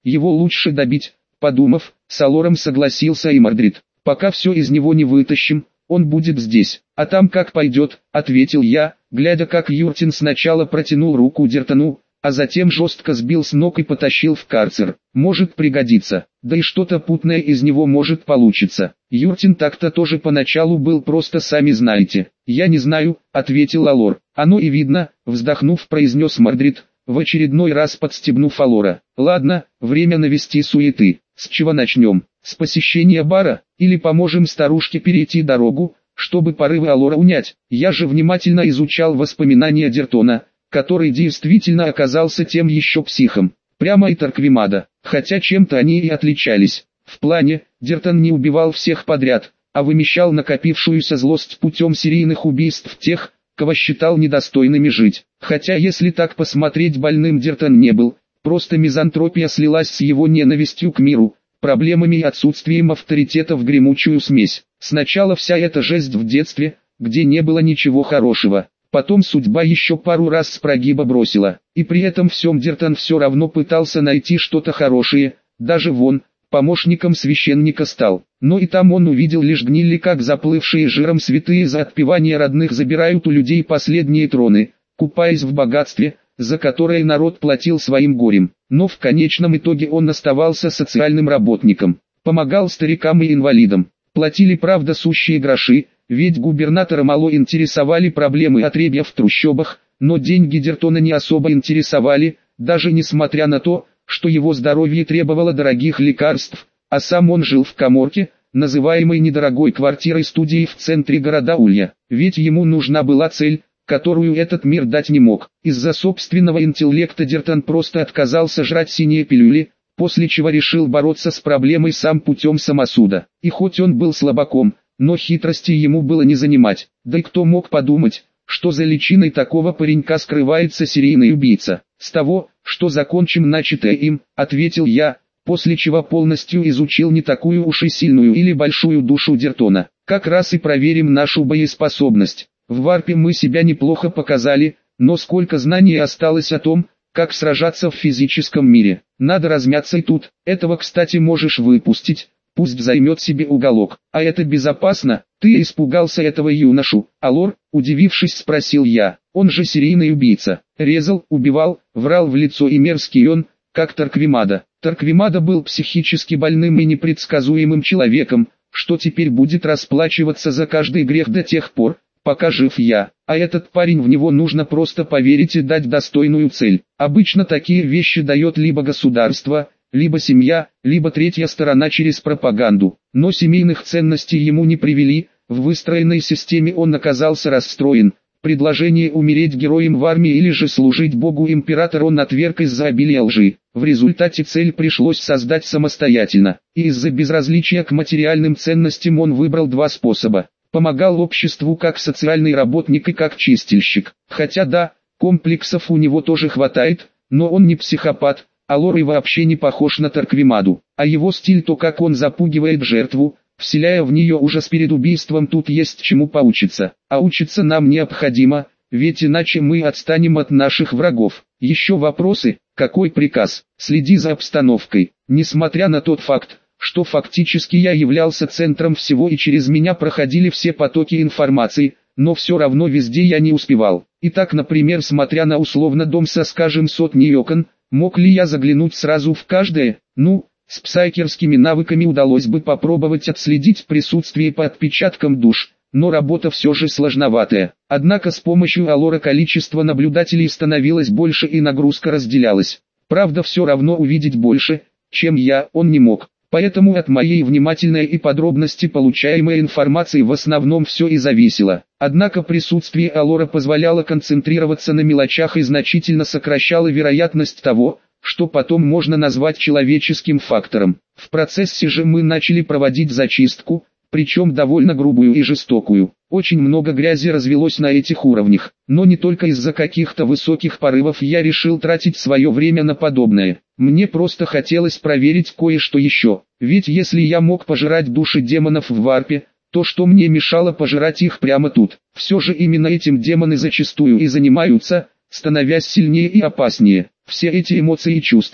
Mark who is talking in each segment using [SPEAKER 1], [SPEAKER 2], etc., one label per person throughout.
[SPEAKER 1] его лучше добить. Подумав, с Алором согласился и Мордрид. Пока все из него не вытащим, он будет здесь, а там как пойдет, ответил я, глядя как Юртин сначала протянул руку Дертону, а затем жестко сбил с ног и потащил в карцер. Может пригодиться, да и что-то путное из него может получиться. Юртин так-то тоже поначалу был просто сами знаете. Я не знаю, ответил Алор. Оно и видно, вздохнув произнес Мордрид, в очередной раз подстебнув Алора. Ладно, время навести суеты. С чего начнем? С посещения бара? Или поможем старушке перейти дорогу, чтобы порывы Алора унять? Я же внимательно изучал воспоминания Дертона, который действительно оказался тем еще психом. Прямо и Торквемада, хотя чем-то они и отличались. В плане, Дертон не убивал всех подряд, а вымещал накопившуюся злость путем серийных убийств тех, кого считал недостойными жить. Хотя если так посмотреть, больным Дертон не был, просто мизантропия слилась с его ненавистью к миру, проблемами и отсутствием авторитета в гремучую смесь. Сначала вся эта жесть в детстве, где не было ничего хорошего. Потом судьба еще пару раз с прогиба бросила, и при этом всем Дертон все равно пытался найти что-то хорошее, даже вон, помощником священника стал. Но и там он увидел лишь гнили, как заплывшие жиром святые за отпевание родных забирают у людей последние троны, купаясь в богатстве, за которое народ платил своим горем. Но в конечном итоге он оставался социальным работником, помогал старикам и инвалидам. Платили правда сущие гроши, ведь губернатора мало интересовали проблемы отребья в трущобах, но деньги Дертона не особо интересовали, даже несмотря на то, что его здоровье требовало дорогих лекарств, а сам он жил в каморке, называемой недорогой квартирой-студией в центре города Улья, ведь ему нужна была цель, которую этот мир дать не мог. Из-за собственного интеллекта Дертон просто отказался жрать синие пилюли, после чего решил бороться с проблемой сам путем самосуда. И хоть он был слабаком, но хитрости ему было не занимать, да и кто мог подумать, что за личиной такого паренька скрывается серийный убийца. С того, что закончим начатое им, ответил я, после чего полностью изучил не такую уж и сильную или большую душу Дертона. Как раз и проверим нашу боеспособность. В варпе мы себя неплохо показали, но сколько знаний осталось о том, как сражаться в физическом мире. Надо размяться и тут. Этого, кстати, можешь выпустить. Пусть займет себе уголок. А это безопасно? Ты испугался этого юношу? Алор, удивившись, спросил я. Он же серийный убийца. Резал, убивал, врал в лицо и мерзкий он, как Торквемада. Торквемада был психически больным и непредсказуемым человеком, что теперь будет расплачиваться за каждый грех до тех пор, пока жив я. А этот парень, в него нужно просто поверить и дать достойную цель. Обычно такие вещи дает либо государство, либо семья, либо третья сторона через пропаганду. Но семейных ценностей ему не привели, в выстроенной системе он оказался расстроен. Предложение умереть героем в армии или же служить богу императора он отверг из-за обилия лжи. В результате цель пришлось создать самостоятельно, и из-за безразличия к материальным ценностям он выбрал два способа. Помогал обществу как социальный работник и как чистильщик. Хотя да, комплексов у него тоже хватает, но он не психопат. Алор и вообще не похож на Торквемаду, а его стиль, то как он запугивает жертву, вселяя в нее ужас перед убийством, тут есть чему поучиться. А учиться нам необходимо, ведь иначе мы отстанем от наших врагов. Еще вопросы? Какой приказ? Следи за обстановкой. Несмотря на тот факт, что фактически я являлся центром всего и через меня проходили все потоки информации, но все равно везде я не успевал. Итак, например, смотря на условно дом со, скажем, сотней окон, мог ли я заглянуть сразу в каждое? Ну, с псайкерскими навыками удалось бы попробовать отследить присутствие по отпечаткам душ, но работа все же сложноватая. Однако с помощью Алора количество наблюдателей становилось больше и нагрузка разделялась. Правда, все равно увидеть больше, чем я, он не мог. Поэтому от моей внимательной и подробности получаемой информации в основном все и зависело. Однако присутствие Алора позволяло концентрироваться на мелочах и значительно сокращало вероятность того, что потом можно назвать человеческим фактором. В процессе же мы начали проводить зачистку, причем довольно грубую и жестокую. Очень много грязи развелось на этих уровнях, но не только из-за каких-то высоких порывов я решил тратить свое время на подобное. Мне просто хотелось проверить кое-что еще, ведь если я мог пожирать души демонов в варпе, то что мне мешало пожирать их прямо тут? Все же именно этим демоны зачастую и занимаются, становясь сильнее и опаснее. Все эти эмоции и чувства,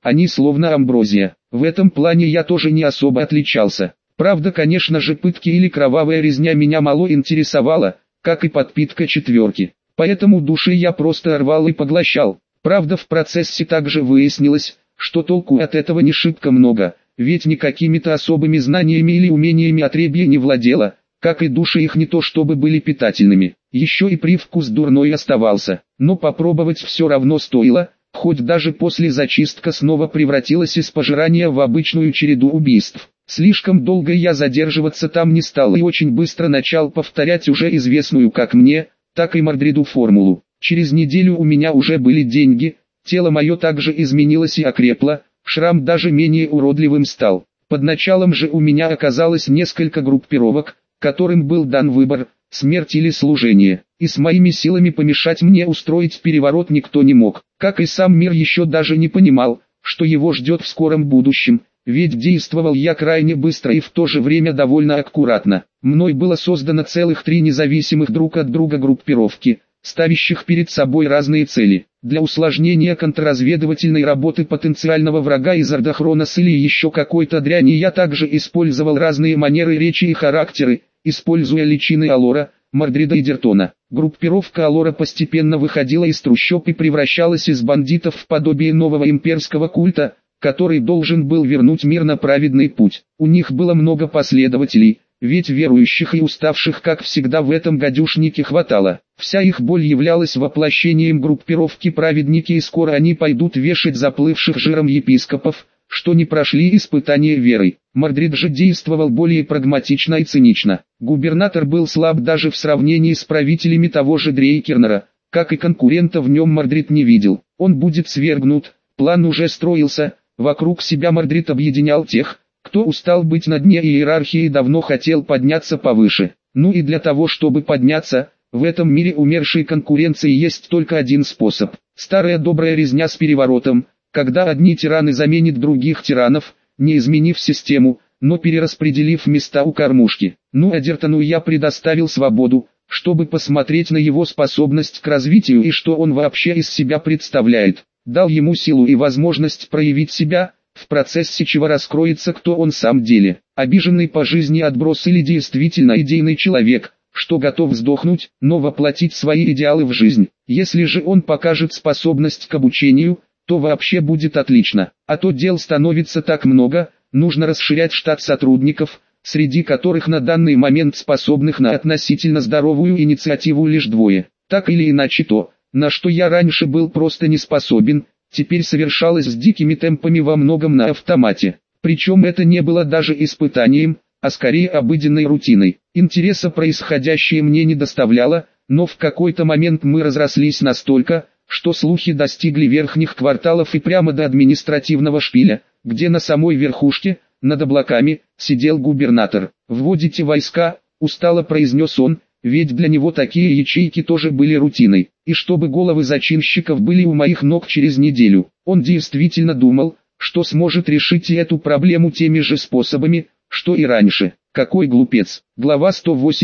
[SPEAKER 1] они словно амброзия. В этом плане я тоже не особо отличался. Правда, конечно же, пытки или кровавая резня меня мало интересовала, как и подпитка четверки. Поэтому души я просто рвал и поглощал. Правда, в процессе также выяснилось, что толку от этого не шибко много, ведь никакими-то особыми знаниями или умениями отребье не владела, как и души их не то чтобы были питательными, еще и привкус дурной оставался, но попробовать все равно стоило, хоть даже после зачистка снова превратилась из пожирания в обычную череду убийств. Слишком долго я задерживаться там не стал и очень быстро начал повторять уже известную как мне, так и Мордриду формулу. Через неделю у меня уже были деньги, тело мое также изменилось и окрепло, шрам даже менее уродливым стал. Под началом же у меня оказалось несколько группировок, которым был дан выбор, смерть или служение, и с моими силами помешать мне устроить переворот никто не мог, как и сам мир еще даже не понимал, что его ждет в скором будущем, ведь действовал я крайне быстро и в то же время довольно аккуратно. Мной было создано целых 3 независимых друг от друга группировки, ставящих перед собой разные цели. Для усложнения контрразведывательной работы потенциального врага из Ордохронос или еще какой-то дряни я также использовал разные манеры речи и характеры, используя личины Алора, Мордрида и Дертона. Группировка Алора постепенно выходила из трущоб и превращалась из бандитов в подобие нового имперского культа, который должен был вернуть мир на праведный путь. У них было много последователей, ведь верующих и уставших как всегда в этом гадюшнике хватало. Вся их боль являлась воплощением группировки праведники, и скоро они пойдут вешать заплывших жиром епископов, что не прошли испытания верой. Мордрид же действовал более прагматично и цинично. Губернатор был слаб даже в сравнении с правителями того же Дрейкернера, как и конкурента в нем Мордрид не видел. Он будет свергнут, план уже строился, вокруг себя Мордрид объединял тех, кто устал быть на дне иерархии и давно хотел подняться повыше. Ну и для того, чтобы подняться, в этом мире умершей конкуренции есть только один способ. Старая добрая резня с переворотом, когда одни тираны заменят других тиранов, не изменив систему, но перераспределив места у кормушки. Ну а Дертону я предоставил свободу, чтобы посмотреть на его способность к развитию и что он вообще из себя представляет. Дал ему силу и возможность проявить себя, в процессе чего раскроется, кто он сам деле. Обиженный по жизни отброс или действительно идейный человек, что готов сдохнуть, но воплотить свои идеалы в жизнь. Если же он покажет способность к обучению, то вообще будет отлично. А то дел становится так много, нужно расширять штат сотрудников, среди которых на данный момент способных на относительно здоровую инициативу лишь 2. Так или иначе то, на что я раньше был просто не способен, теперь совершалось с дикими темпами во многом на автомате. Причем это не было даже испытанием, а скорее обыденной рутиной. Интереса происходящее мне не доставляло, но в какой-то момент мы разрослись настолько, что слухи достигли верхних кварталов и прямо до административного шпиля, где на самой верхушке, над облаками, сидел губернатор. «Вводите войска», — устало произнес он, ведь для него такие ячейки тоже были рутиной. И чтобы головы зачинщиков были у моих ног через неделю. Он действительно думал, что сможет решить и эту проблему теми же способами, что и раньше. Какой глупец. Глава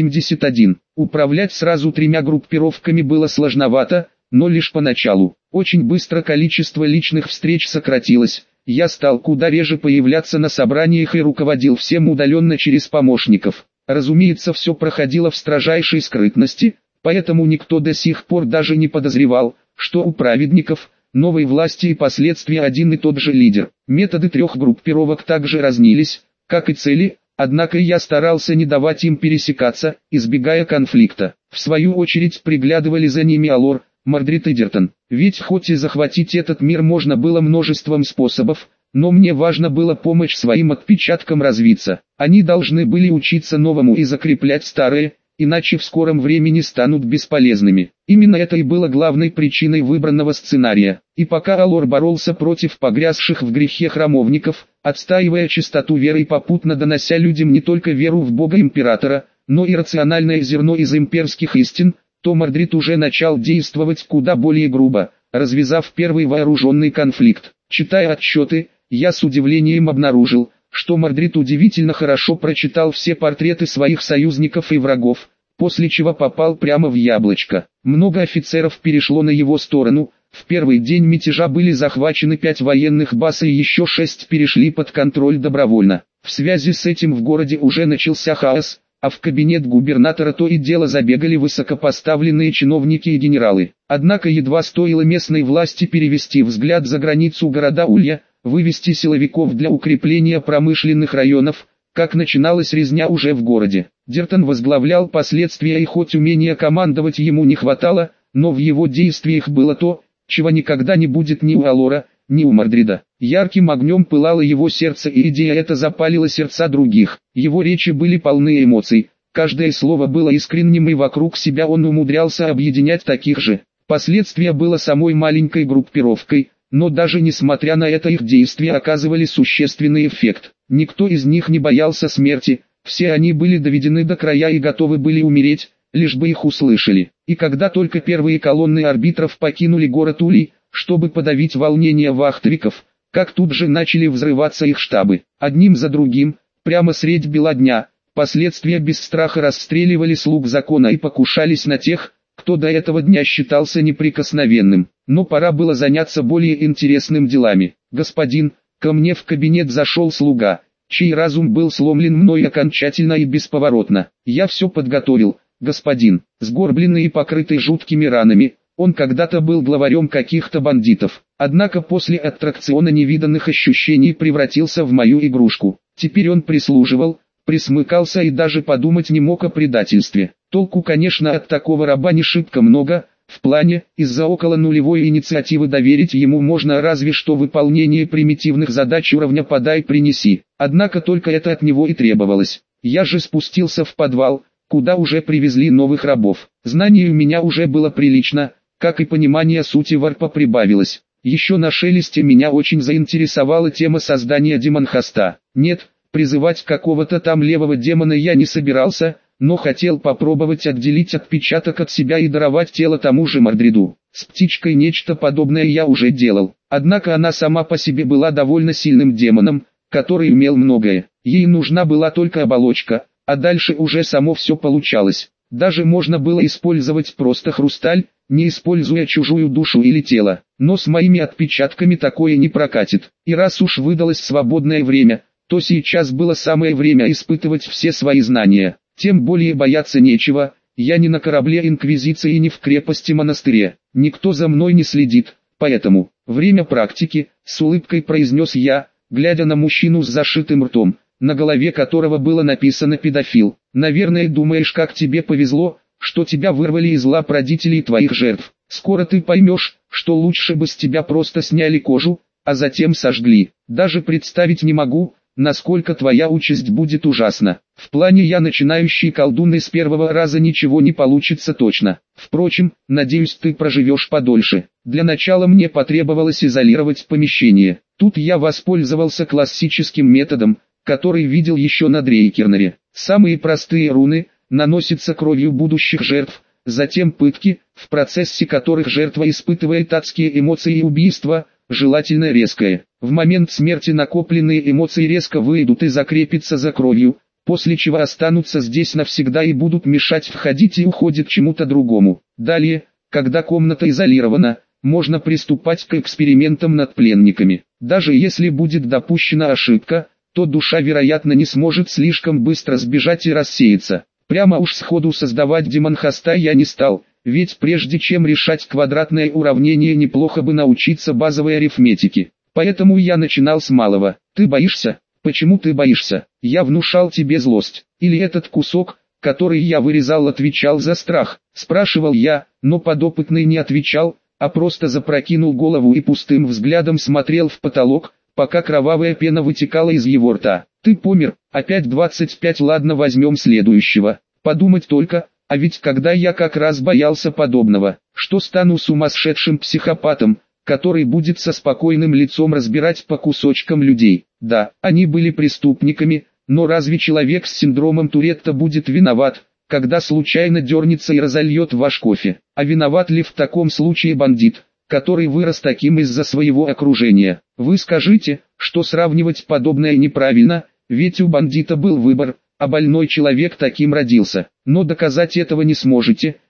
[SPEAKER 1] 181. Управлять сразу 3 группировками было сложновато, но лишь поначалу. Очень быстро количество личных встреч сократилось. Я стал куда реже появляться на собраниях и руководил всем удаленно через помощников. Разумеется, все проходило в строжайшей скрытности, поэтому никто до сих пор даже не подозревал, что у праведников, новой власти и последствия один и тот же лидер. Методы 3 группировок также разнились, как и цели, однако я старался не давать им пересекаться, избегая конфликта. В свою очередь приглядывали за ними Алор, Мордрид и Дертон. Ведь хоть и захватить этот мир можно было множеством способов, но мне важно было помочь своим отпечаткам развиться. Они должны были учиться новому и закреплять старое, иначе в скором времени станут бесполезными. Именно это и было главной причиной выбранного сценария. И пока Алор боролся против погрязших в грехе храмовников, отстаивая чистоту веры и попутно донося людям не только веру в Бога Императора, но и рациональное зерно из имперских истин, то Мордрид уже начал действовать куда более грубо, развязав первый вооруженный конфликт. Читая отчеты, я с удивлением обнаружил, что Мордрид удивительно хорошо прочитал все портреты своих союзников и врагов, после чего попал прямо в яблочко. Много офицеров перешло на его сторону, В первый день мятежа были захвачены 5 военных баз и еще 6 перешли под контроль добровольно. В связи с этим в городе уже начался хаос, а в кабинет губернатора то и дело забегали высокопоставленные чиновники и генералы. Однако едва стоило местной власти перевести взгляд за границу города Улья, вывести силовиков для укрепления промышленных районов, как начиналась резня уже в городе. Дертон возглавлял последствия, и хоть умения командовать ему не хватало, но в его действиях было то, чего никогда не будет ни у Алора, ни у Мордрида. Ярким огнем пылало его сердце, и идея эта запалила сердца других. Его речи были полны эмоций, каждое слово было искренним, и вокруг себя он умудрялся объединять таких же. Последствия было самой маленькой группировкой, но даже несмотря на это их действия оказывали существенный эффект. Никто из них не боялся смерти, все они были доведены до края и готовы были умереть, лишь бы их услышали. И когда только первые колонны арбитров покинули город Улей, чтобы подавить волнение вахтовиков, как тут же начали взрываться их штабы. Одним за другим, прямо средь бела дня, последствия без страха расстреливали слуг закона и покушались на тех, кто до этого дня считался неприкосновенным. Но пора было заняться более интересным делами. «Господин, ко мне в кабинет зашел слуга, чей разум был сломлен мной окончательно и бесповоротно. Я все подготовил, господин». Сгорбленный и покрытый жуткими ранами, он когда-то был главарем каких-то бандитов. Однако после аттракциона невиданных ощущений превратился в мою игрушку. Теперь он прислуживал, присмыкался и даже подумать не мог о предательстве. Толку, конечно, от такого раба не шибко много. В плане, из-за около нулевой инициативы доверить ему можно разве что выполнение примитивных задач уровня «подай, принеси». Однако только это от него и требовалось. Я же спустился в подвал, куда уже привезли новых рабов. Знаний у меня уже было прилично, как и понимание сути варпа прибавилось. Еще на шелесте меня очень заинтересовала тема создания демон-хоста. Нет, призывать какого-то там левого демона я не собирался, но хотел попробовать отделить отпечаток от себя и даровать тело тому же Мордриду. С птичкой нечто подобное я уже делал. Однако она сама по себе была довольно сильным демоном, который умел многое. Ей нужна была только оболочка, а дальше уже само все получалось. Даже можно было использовать просто хрусталь, не используя чужую душу или тело. Но с моими отпечатками такое не прокатит. И раз уж выдалось свободное время, то сейчас было самое время испытывать все свои знания. Тем более бояться нечего, я не на корабле Инквизиции и не в крепости монастыре. Никто за мной не следит, поэтому, время практики, с улыбкой произнес я, глядя на мужчину с зашитым ртом, на голове которого было написано «педофил». Наверное, думаешь, как тебе повезло, что тебя вырвали из лап родителей твоих жертв. Скоро ты поймешь, что лучше бы с тебя просто сняли кожу, а затем сожгли. Даже представить не могу, насколько твоя участь будет ужасна. В плане я начинающий колдун, и с первого раза ничего не получится точно. Впрочем, надеюсь, ты проживешь подольше. Для начала мне потребовалось изолировать помещение. Тут я воспользовался классическим методом, который видел еще на Дрейкернере. Самые простые руны наносятся кровью будущих жертв, затем пытки, в процессе которых жертва испытывает адские эмоции и убийства, желательно резкое. В момент смерти накопленные эмоции резко выйдут и закрепятся за кровью, после чего останутся здесь навсегда и будут мешать входить и уходят чему-то другому. Далее, когда комната изолирована, можно приступать к экспериментам над пленниками. Даже если будет допущена ошибка, то душа, вероятно, не сможет слишком быстро сбежать и рассеяться. Прямо уж сходу создавать демон-хоста я не стал, ведь прежде чем решать квадратное уравнение, неплохо бы научиться базовой арифметике. Поэтому я начинал с малого. Ты боишься? Почему ты боишься? Я внушал тебе злость. Или этот кусок, который я вырезал, отвечал за страх? Спрашивал я, но подопытный не отвечал, а просто запрокинул голову и пустым взглядом смотрел в потолок, пока кровавая пена вытекала из его рта. Ты помер, опять 25, ладно, возьмем следующего. Подумать только, а ведь когда я как раз боялся подобного, что стану сумасшедшим психопатом, который будет со спокойным лицом разбирать по кусочкам людей. Да, они были преступниками, но разве человек с синдромом Туретта будет виноват, когда случайно дернется и разольет ваш кофе? А виноват ли в таком случае бандит, который вырос таким из-за своего окружения? Вы скажите, что сравнивать подобное неправильно, ведь у бандита был выбор, а больной человек таким родился. Но доказать этого не сможете,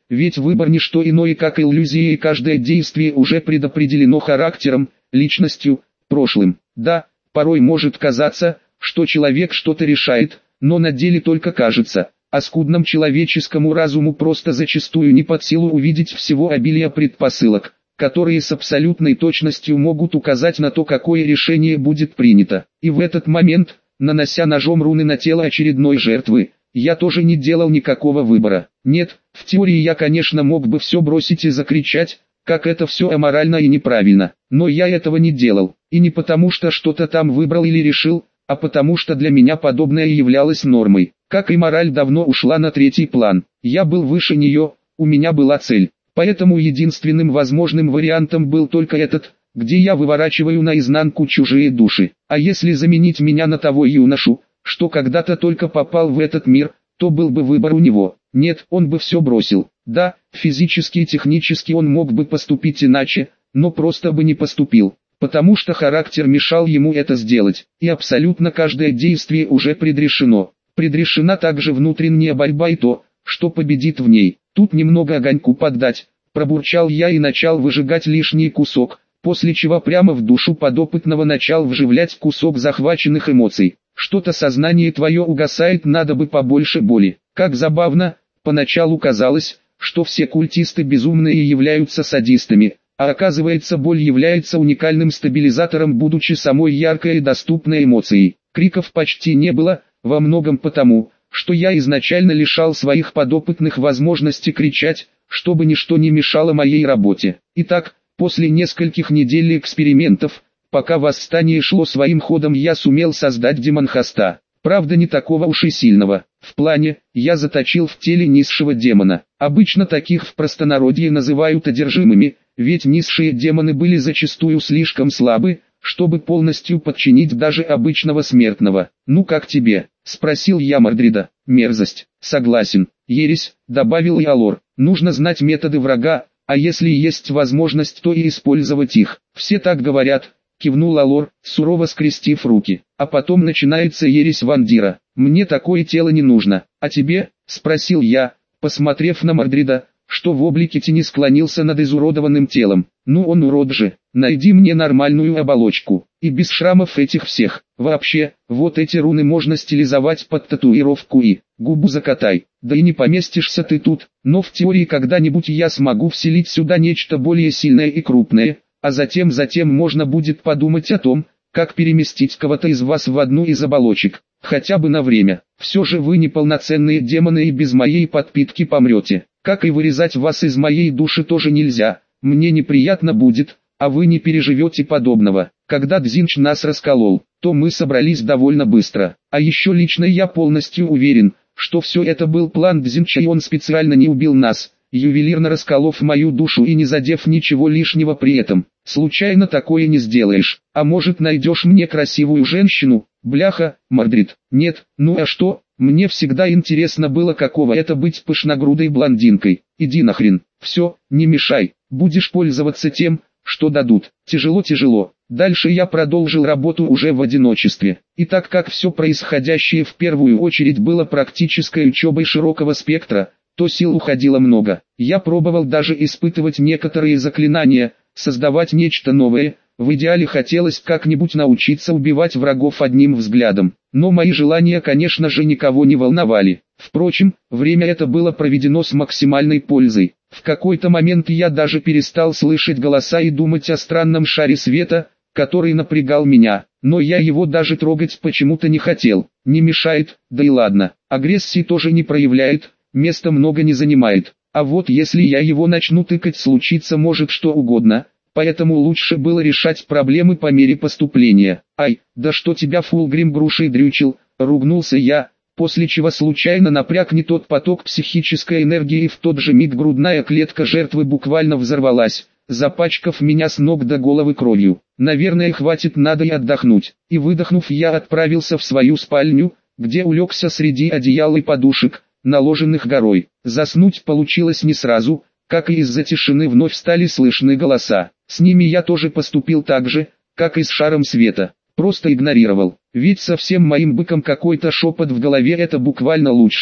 [SPEAKER 1] ведь выбор не что иное как иллюзия, и каждое действие уже предопределено характером, личностью, прошлым. Да, порой может казаться, что человек что-то решает, но на деле только кажется, а скудному человеческому разуму просто зачастую не под силу увидеть всего обилия предпосылок, которые с абсолютной точностью могут указать на то, какое решение будет принято. И в этот момент, нанося ножом руны на тело очередной жертвы, я тоже не делал никакого выбора. Нет, в теории я, конечно, мог бы все бросить и закричать, как это все аморально и неправильно, но я этого не делал, и не потому что что-то там выбрал или решил, а потому что для меня подобное являлось нормой. Как и мораль давно ушла на третий план, я был выше нее, у меня была цель, поэтому единственным возможным вариантом был только этот, где я выворачиваю наизнанку чужие души. А если заменить меня на того юношу, что когда-то только попал в этот мир, то был бы выбор у него. Нет, он бы все бросил. Да, физически и технически он мог бы поступить иначе, но просто бы не поступил, потому что характер мешал ему это сделать, и абсолютно каждое действие уже предрешено. Предрешена также внутренняя борьба и то, что победит в ней. Тут немного огоньку поддать, пробурчал я и начал выжигать лишний кусок, после чего прямо в душу подопытного начал вживлять кусок захваченных эмоций. Что-то сознание твое угасает, надо бы побольше боли. Как забавно, поначалу казалось, что все культисты безумные являются садистами, а оказывается боль является уникальным стабилизатором, будучи самой яркой и доступной эмоцией. Криков почти не было, во многом потому, что я изначально лишал своих подопытных возможности кричать, чтобы ничто не мешало моей работе. Итак, после нескольких недель экспериментов, пока восстание шло своим ходом, я сумел создать демон-хоста. Правда, не такого уж и сильного. В плане, я заточил в теле низшего демона. Обычно таких в простонародье называют одержимыми, ведь низшие демоны были зачастую слишком слабы, чтобы полностью подчинить даже обычного смертного. «Ну как тебе?» — спросил я Мордрида. «Мерзость». «Согласен». «Ересь», — добавил Иолор. «Нужно знать методы врага, а если есть возможность, то и использовать их». «Все так говорят», — кивнул Алор, сурово скрестив руки. «А потом начинается ересь Вандира. Мне такое тело не нужно. А тебе?» — спросил я, посмотрев на Мордрида, что в облике тени склонился над изуродованным телом. «Ну он урод же. Найди мне нормальную оболочку, и без шрамов этих всех. Вообще, вот эти руны можно стилизовать под татуировку и губу закатай. Да и не поместишься ты тут, но в теории когда-нибудь я смогу вселить сюда нечто более сильное и крупное, а затем можно будет подумать о том, как переместить кого-то из вас в одну из оболочек, хотя бы на время. Все же вы неполноценные демоны и без моей подпитки помрете. Как и вырезать вас из моей души тоже нельзя, мне неприятно будет, а вы не переживете подобного». Когда Дзинч нас расколол, то мы собрались довольно быстро. А еще лично я полностью уверен, что все это был план Дзинча, и он специально не убил нас, ювелирно расколов мою душу и не задев ничего лишнего при этом. Случайно такое не сделаешь. А может, найдешь мне красивую женщину? Бляха, Мордрид. Нет, ну а что? Мне всегда интересно было, каково это быть пышногрудой блондинкой. Иди нахрен. Все, не мешай. Будешь пользоваться тем, что дадут. Тяжело. Дальше я продолжил работу уже в одиночестве. И так как все происходящее в первую очередь было практической учебой широкого спектра, то сил уходило много. Я пробовал даже испытывать некоторые заклинания, создавать нечто новое. В идеале хотелось как-нибудь научиться убивать врагов одним взглядом. Но мои желания, конечно же, никого не волновали. Впрочем, время это было проведено с максимальной пользой. В какой-то момент я даже перестал слышать голоса и думать о странном шаре света, который напрягал меня. Но я его даже трогать почему-то не хотел. Не мешает, да и ладно. Агрессии тоже не проявляет, места много не занимает. А вот если я его начну тыкать, случится может что угодно. Поэтому лучше было решать проблемы по мере поступления. «Ай, да что тебя Фулгрим грушей дрючил», — ругнулся я, после чего случайно напряг не тот поток психической энергии, и в тот же миг грудная клетка жертвы буквально взорвалась, запачкав меня с ног до головы кровью. Наверное, хватит, надо и отдохнуть. И выдохнув, я отправился в свою спальню, где улегся среди одеял и подушек, наложенных горой. Заснуть получилось не сразу, как и из-за тишины вновь стали слышны голоса. С ними я тоже поступил так же, как и с шаром света, просто игнорировал. Ведь со всем моим быком какой-то шепот в голове — это буквально лучшее,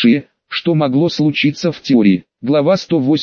[SPEAKER 1] что могло случиться в теории. Глава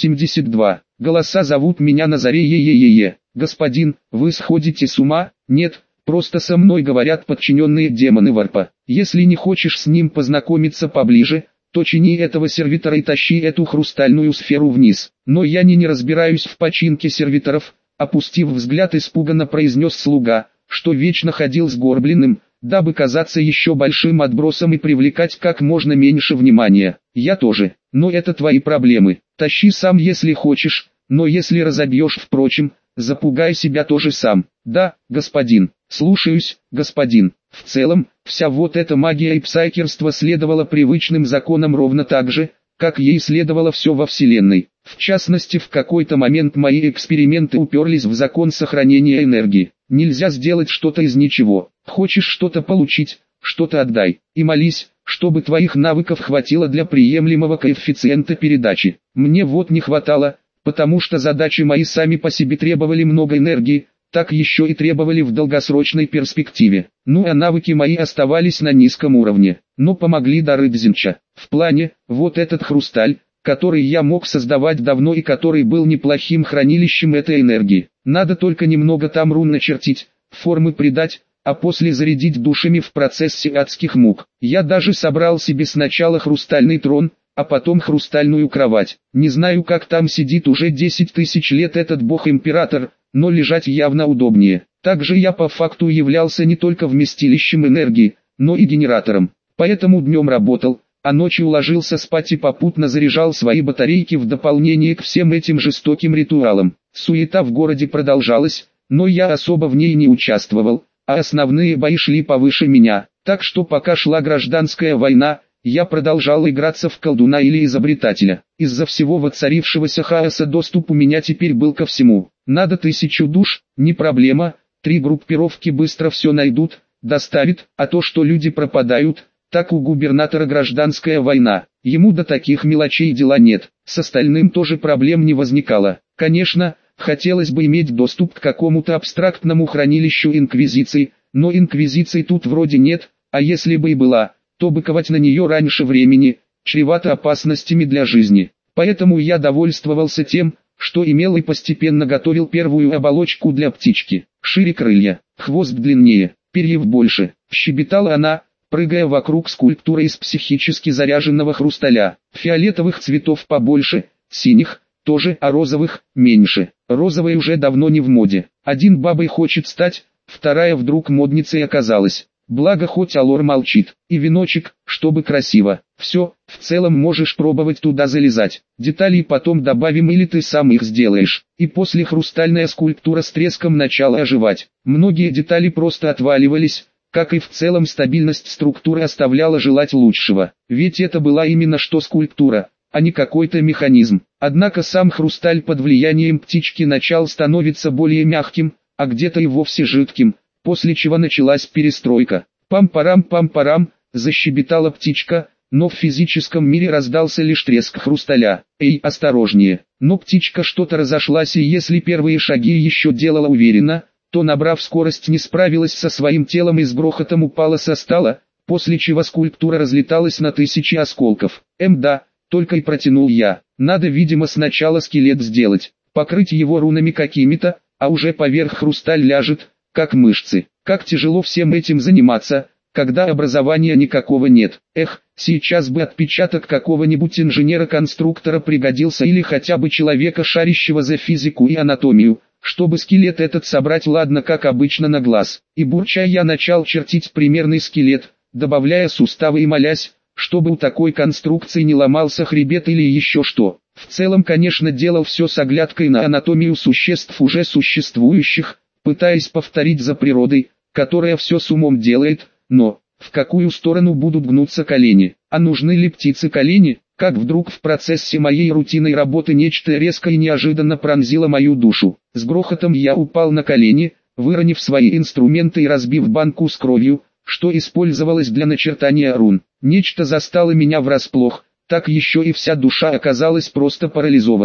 [SPEAKER 1] 182. Голоса зовут меня на заре е-е-е-е. Господин, вы сходите с ума? Нет, просто со мной говорят подчиненные демоны варпа. Если не хочешь с ним познакомиться поближе, то чини этого сервитора и тащи эту хрустальную сферу вниз. Но я не разбираюсь в починке сервиторов, опустив взгляд испуганно произнес слуга, что вечно ходил сгорбленным, дабы казаться еще большим отбросом и привлекать как можно меньше внимания. Я тоже, но это твои проблемы. Тащи сам если хочешь, но если разобьешь, впрочем, запугай себя тоже сам. Да, господин, слушаюсь, господин. В целом, вся вот эта магия и псайкерство следовало привычным законам ровно так же, как ей следовало все во Вселенной. В частности, в какой-то момент мои эксперименты уперлись в закон сохранения энергии. Нельзя сделать что-то из ничего. Хочешь что-то получить, что-то отдай. И молись, чтобы твоих навыков хватило для приемлемого коэффициента передачи. Мне вот не хватало, потому что задачи мои сами по себе требовали много энергии, так еще и требовали в долгосрочной перспективе. Ну а навыки мои оставались на низком уровне, но помогли дары Дзинча. В плане, вот этот хрусталь, который я мог создавать давно и который был неплохим хранилищем этой энергии. Надо только немного там рун начертить, формы придать, а после зарядить душами в процессе адских мук. Я даже собрал себе сначала хрустальный трон, а потом хрустальную кровать. Не знаю, как там сидит уже 10 тысяч лет этот бог-император, но лежать явно удобнее. Также я по факту являлся не только вместилищем энергии, но и генератором. Поэтому днем работал, а ночью ложился спать и попутно заряжал свои батарейки в дополнение к всем этим жестоким ритуалам. Суета в городе продолжалась, но я особо в ней не участвовал, а основные бои шли повыше меня. Так что пока шла гражданская война, я продолжал играться в колдуна или изобретателя. Из-за всего воцарившегося хаоса доступ у меня теперь был ко всему. Надо 1000 душ, не проблема, 3 группировки быстро все найдут, доставят, а то что люди пропадают, так у губернатора гражданская война. Ему до таких мелочей дела нет, с остальным тоже проблем не возникало. Конечно, хотелось бы иметь доступ к какому-то абстрактному хранилищу Инквизиции, но Инквизиции тут вроде нет, а если бы и была, то быковать на нее раньше времени, чревато опасностями для жизни. Поэтому я довольствовался тем, что имел и постепенно готовил первую оболочку для птички. Шире крылья, хвост длиннее, перьев больше, щебетала она, прыгая вокруг скульптуры из психически заряженного хрусталя. Фиолетовых цветов побольше, синих тоже, а розовых меньше. Розовые уже давно не в моде. Один бабой хочет стать, вторая вдруг модницей оказалась. Благо хоть Алор молчит, и веночек, чтобы красиво. Все, в целом можешь пробовать туда залезать. Детали потом добавим или ты сам их сделаешь. И после хрустальная скульптура с треском начала оживать. Многие детали просто отваливались, как и в целом стабильность структуры оставляла желать лучшего. Ведь это была именно что скульптура, а не какой-то механизм. Однако сам хрусталь под влиянием птички начал становиться более мягким, а где-то и вовсе жидким. После чего началась перестройка. Пам-парам, защебетала птичка, но в физическом мире раздался лишь треск хрусталя. Эй, осторожнее. Но птичка что-то разошлась, и если первые шаги еще делала уверенно, то набрав скорость не справилась со своим телом и с грохотом упала со стола, после чего скульптура разлеталась на 1000 осколков. Да, только и протянул я. Надо видимо сначала скелет сделать, покрыть его рунами какими-то, а уже поверх хрусталь ляжет, как мышцы. Как тяжело всем этим заниматься, когда образования никакого нет. Сейчас бы отпечаток какого-нибудь инженера-конструктора пригодился или хотя бы человека, шарящего за физику и анатомию, чтобы скелет этот собрать ладно как обычно на глаз. И бурча я начал чертить примерный скелет, добавляя суставы и молясь, чтобы у такой конструкции не ломался хребет или еще что. В целом конечно делал все с оглядкой на анатомию существ уже существующих, пытаясь повторить за природой, которая все с умом делает, но в какую сторону будут гнуться колени, а нужны ли птице колени, как вдруг в процессе моей рутинной работы нечто резко и неожиданно пронзило мою душу. С грохотом я упал на колени, выронив свои инструменты и разбив банку с кровью, что использовалось для начертания рун. Нечто застало меня врасплох, так еще и вся душа оказалась просто парализована.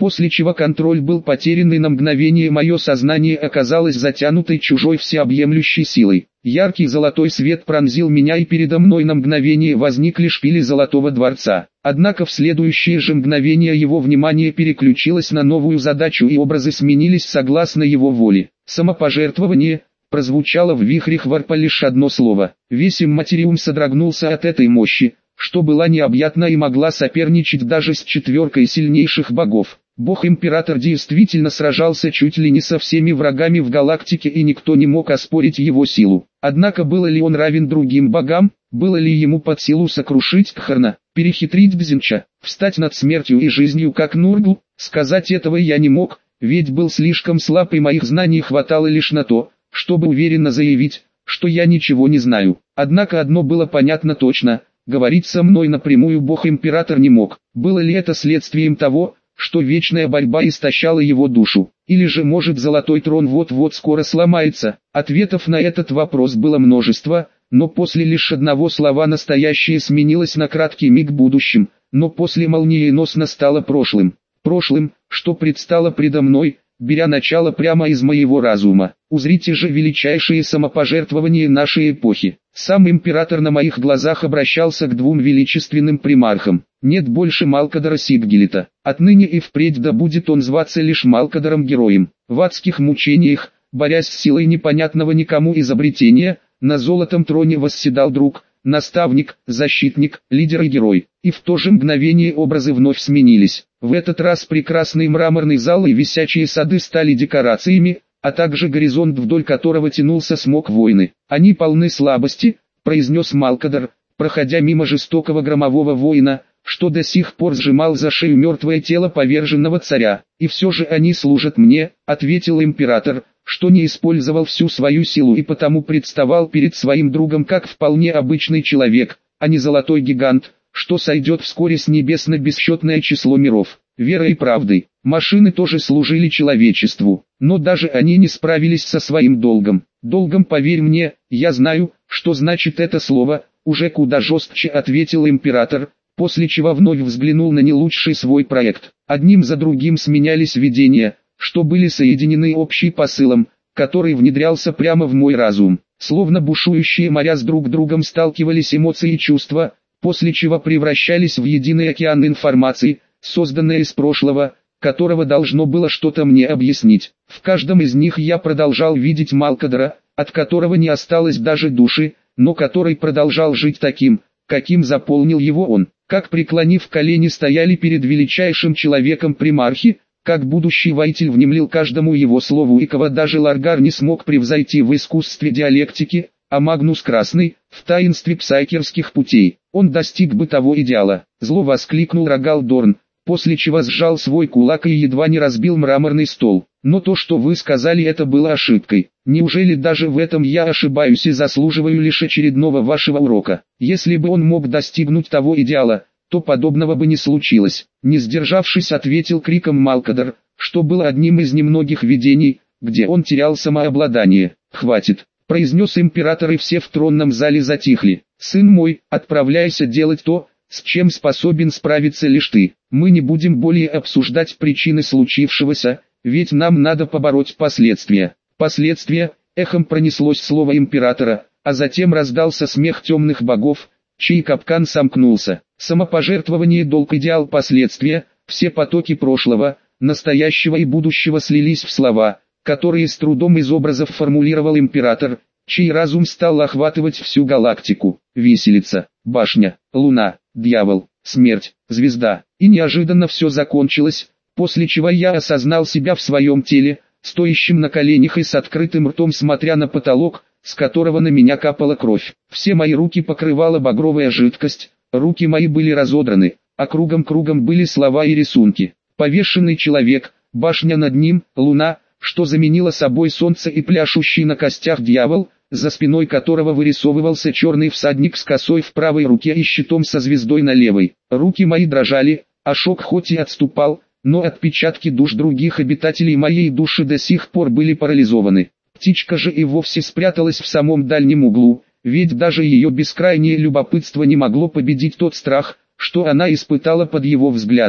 [SPEAKER 1] после чего контроль был потерян и на мгновение мое сознание оказалось затянутой чужой всеобъемлющей силой. Яркий золотой свет пронзил меня и передо мной на мгновение возникли шпили Золотого дворца. Однако в следующее же мгновение его внимание переключилось на новую задачу и образы сменились согласно его воле. Самопожертвование прозвучало в вихре Хварпа лишь одно слово. Весь имматериум содрогнулся от этой мощи, что была необъятна и могла соперничать даже с четверкой сильнейших богов. Бог-император действительно сражался чуть ли не со всеми врагами в галактике и никто не мог оспорить его силу. Однако был ли он равен другим богам, было ли ему под силу сокрушить Кхарна, перехитрить Бзинча, встать над смертью и жизнью как Нургл? Сказать этого я не мог, ведь был слишком слаб и моих знаний хватало лишь на то, чтобы уверенно заявить, что я ничего не знаю. Однако одно было понятно точно, говорить со мной напрямую Бог-император не мог. Было ли это следствием того, что вечная борьба истощала его душу, или же может Золотой Трон вот-вот скоро сломается? Ответов на этот вопрос было множество, но после лишь одного слова настоящее сменилось на краткий миг будущим, но после молниеносно стало прошлым. Прошлым, что предстало предо мной, беря начало прямо из моего разума. Узрите же величайшие самопожертвования нашей эпохи. Сам император на моих глазах обращался к двум величественным примархам. Нет больше Малкадора Сиггилита. Отныне и впредь да будет он зваться лишь Малкадором-героем. В адских мучениях, борясь с силой непонятного никому изобретения, на золотом троне восседал друг, наставник, защитник, лидер и герой. И в то же мгновение образы вновь сменились. В этот раз прекрасный мраморный зал и висячие сады стали декорациями, а также горизонт, вдоль которого тянулся смог войны. «Они полны слабости», — произнес Малкадор, проходя мимо жестокого громового воина, что до сих пор сжимал за шею мертвое тело поверженного царя. «И все же они служат мне», — ответил император, что не использовал всю свою силу и потому представал перед своим другом как вполне обычный человек, а не золотой гигант, что сойдет вскоре с небес на бесчетное число миров. Верой и правдой, машины тоже служили человечеству, но даже они не справились со своим долгом. «Долгом, поверь мне, я знаю, что значит это слово», уже куда жестче ответил император, после чего вновь взглянул на не лучший свой проект. Одним за другим сменялись видения, что были соединены общим посылом, который внедрялся прямо в мой разум. Словно бушующие моря с друг другом сталкивались эмоции и чувства, после чего превращались в единый океан информации, созданное из прошлого, которого должно было что-то мне объяснить. В каждом из них я продолжал видеть Малкадора, от которого не осталось даже души, но который продолжал жить таким, каким заполнил его он. Как преклонив колени стояли перед величайшим человеком примархи, как будущий воитель внемлил каждому его слову и кого даже Ларгар не смог превзойти в искусстве диалектики, а Магнус Красный, в таинстве псайкерских путей. Он достиг бы того идеала. Зло воскликнул Рогалдорн, после чего сжал свой кулак и едва не разбил мраморный стол. Но то, что вы сказали, это было ошибкой. Неужели даже в этом я ошибаюсь и заслуживаю лишь очередного вашего урока? Если бы он мог достигнуть того идеала, то подобного бы не случилось. Не сдержавшись, ответил криком Малкадор, что было одним из немногих видений, где он терял самообладание. «Хватит», — произнес император, и все в тронном зале затихли. «Сын мой, отправляйся делать то, с чем способен справиться лишь ты. Мы не будем более обсуждать причины случившегося, ведь нам надо побороть последствия». «Последствия», — эхом пронеслось слово императора, а затем раздался смех темных богов, чей капкан сомкнулся. Самопожертвование, долг, идеал, последствия, все потоки прошлого, настоящего и будущего слились в слова, которые с трудом из образов формулировал император, чей разум стал охватывать всю галактику. Виселица, башня, луна, дьявол, смерть, звезда. И неожиданно все закончилось, после чего я осознал себя в своем теле, стоящим на коленях и с открытым ртом смотря на потолок, с которого на меня капала кровь. Все мои руки покрывала багровая жидкость, руки мои были разодраны, а кругом были слова и рисунки. Повешенный человек, башня над ним, луна, что заменила собой солнце, и пляшущий на костях дьявол, за спиной которого вырисовывался черный всадник с косой в правой руке и щитом со звездой на левой. Руки мои дрожали, а шок хоть и отступал, но отпечатки душ других обитателей моей души до сих пор были парализованы. Птичка же и вовсе спряталась в самом дальнем углу, ведь даже ее бескрайнее любопытство не могло победить тот страх, что она испытала под его взглядом.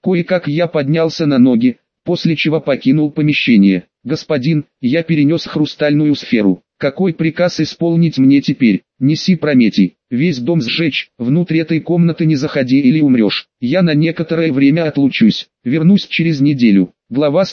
[SPEAKER 1] Кое-как я поднялся на ноги, после чего покинул помещение. «Господин, я перенес хрустальную сферу. Какой приказ исполнить мне теперь? Неси Прометий. Весь дом сжечь, внутрь этой комнаты не заходи или умрешь. Я на некоторое время отлучусь, вернусь через неделю». Глава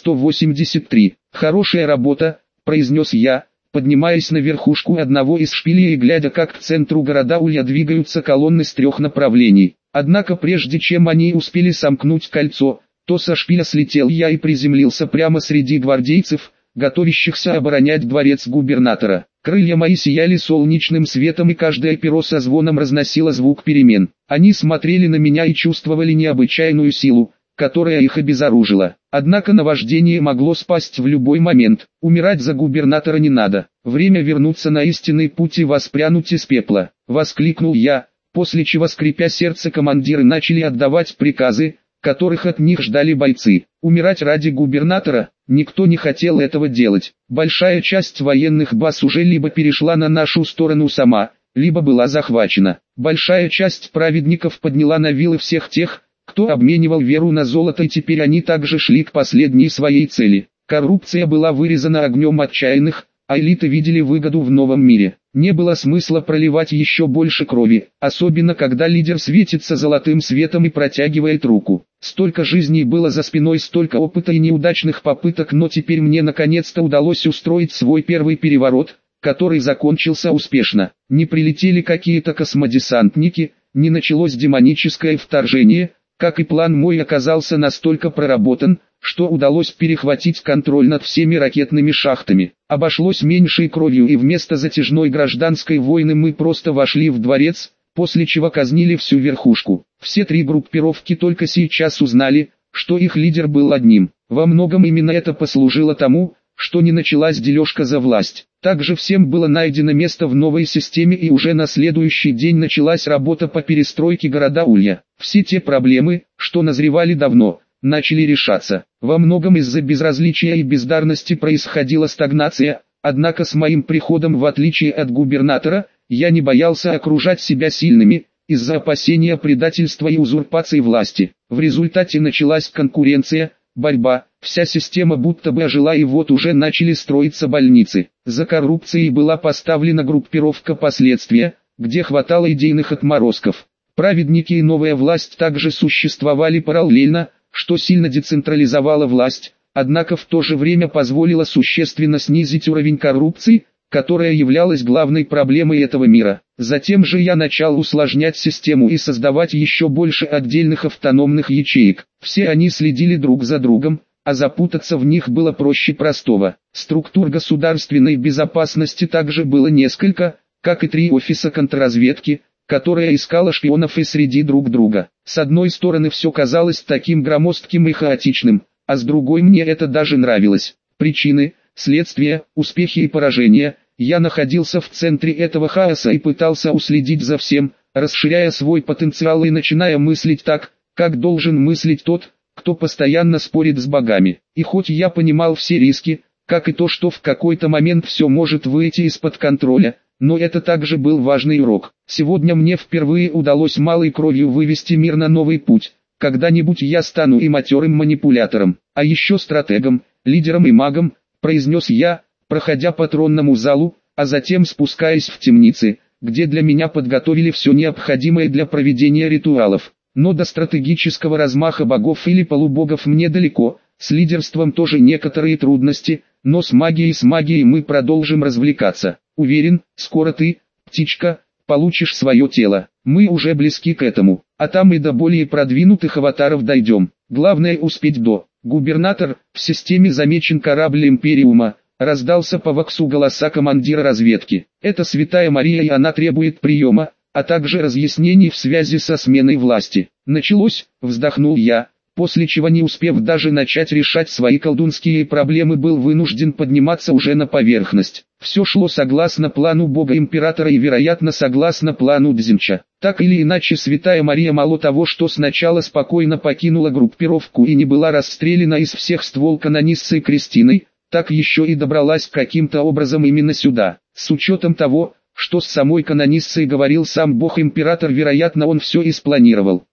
[SPEAKER 1] 183. «Хорошая работа», — произнес я, поднимаясь на верхушку одного из шпилей и глядя, как к центру города Улья двигаются колонны с 3 направлений. Однако прежде чем они успели сомкнуть кольцо, то со шпиля слетел я и приземлился прямо среди гвардейцев, готовящихся оборонять дворец губернатора. Крылья мои сияли солнечным светом, и каждое перо со звоном разносило звук перемен. Они смотрели на меня и чувствовали необычайную силу, которая их обезоружила. Однако наваждение могло спасть в любой момент. Умирать за губернатора не надо. Время вернуться на истинный путь и воспрянуть из пепла. Воскликнул я, после чего, скрипя сердце, командиры начали отдавать приказы, которых от них ждали бойцы. Умирать ради губернатора? Никто не хотел этого делать. Большая часть военных баз уже либо перешла на нашу сторону сама, либо была захвачена. Большая часть праведников подняла на вилы всех тех, кто обменивал веру на золото, и теперь они также шли к последней своей цели. Коррупция была вырезана огнем отчаянных, а элиты видели выгоду в новом мире. Не было смысла проливать еще больше крови, особенно когда лидер светится золотым светом и протягивает руку. Столько жизней было за спиной, столько опыта и неудачных попыток, но теперь мне наконец-то удалось устроить свой первый переворот, который закончился успешно. Не прилетели какие-то космодесантники, не началось демоническое вторжение. Как и план мой оказался настолько проработан, что удалось перехватить контроль над всеми ракетными шахтами. Обошлось меньшей кровью, и вместо затяжной гражданской войны мы просто вошли в дворец, после чего казнили всю верхушку. Все 3 группировки только сейчас узнали, что их лидер был одним. Во многом именно это послужило тому, что не началась дележка за власть. Также всем было найдено место в новой системе, и уже на следующий день началась работа по перестройке города Улья. Все те проблемы, что назревали давно, начали решаться. Во многом из-за безразличия и бездарности происходила стагнация, однако с моим приходом, в отличие от губернатора, я не боялся окружать себя сильными, из-за опасения предательства и узурпации власти. В результате началась конкуренция, борьба, вся система будто бы ожила, и вот уже начали строиться больницы. За коррупцией была поставлена группировка «Последствия», где хватало идейных отморозков. Праведники и новая власть также существовали параллельно, что сильно децентрализовало власть, однако в то же время позволило существенно снизить уровень коррупции, которая являлась главной проблемой этого мира. Затем же я начал усложнять систему и создавать еще больше отдельных автономных ячеек. Все они следили друг за другом, а запутаться в них было проще простого. Структур государственной безопасности также было несколько, как и 3 офиса контрразведки, которая искала шпионов и среди друг друга. С одной стороны все казалось таким громоздким и хаотичным, а с другой мне это даже нравилось. Причины, следствия, успехи и поражения. Я находился в центре этого хаоса и пытался уследить за всем, расширяя свой потенциал и начиная мыслить так, как должен мыслить тот, кто постоянно спорит с богами. И хоть я понимал все риски, как и то, что в какой-то момент все может выйти из-под контроля, но это также был важный урок. Сегодня мне впервые удалось малой кровью вывести мир на новый путь. Когда-нибудь я стану и матерым манипулятором, а еще стратегом, лидером и магом, произнес я, проходя по тронному залу, а затем спускаясь в темницы, где для меня подготовили все необходимое для проведения ритуалов. Но до стратегического размаха богов или полубогов мне далеко, с лидерством тоже некоторые трудности, но с магией мы продолжим развлекаться. Уверен, скоро ты, птичка, получишь свое тело. Мы уже близки к этому, а там и до более продвинутых аватаров дойдем. Главное успеть до. Губернатор, в системе замечен корабль Империума. Раздался по ваксу голоса командира разведки. Это Святая Мария, и она требует приема, а также разъяснений в связи со сменой власти. Началось, вздохнул я, после чего, не успев даже начать решать свои колдунские проблемы, был вынужден подниматься уже на поверхность. Все шло согласно плану бога-императора и вероятно согласно плану Дзинча. Так или иначе, Святая Мария мало того, что сначала спокойно покинула группировку и не была расстреляна из всех ствол канониссы Кристиной, так еще и добралась каким-то образом именно сюда. С учетом того, что с самой канониссой говорил сам бог-император, вероятно он все и спланировал.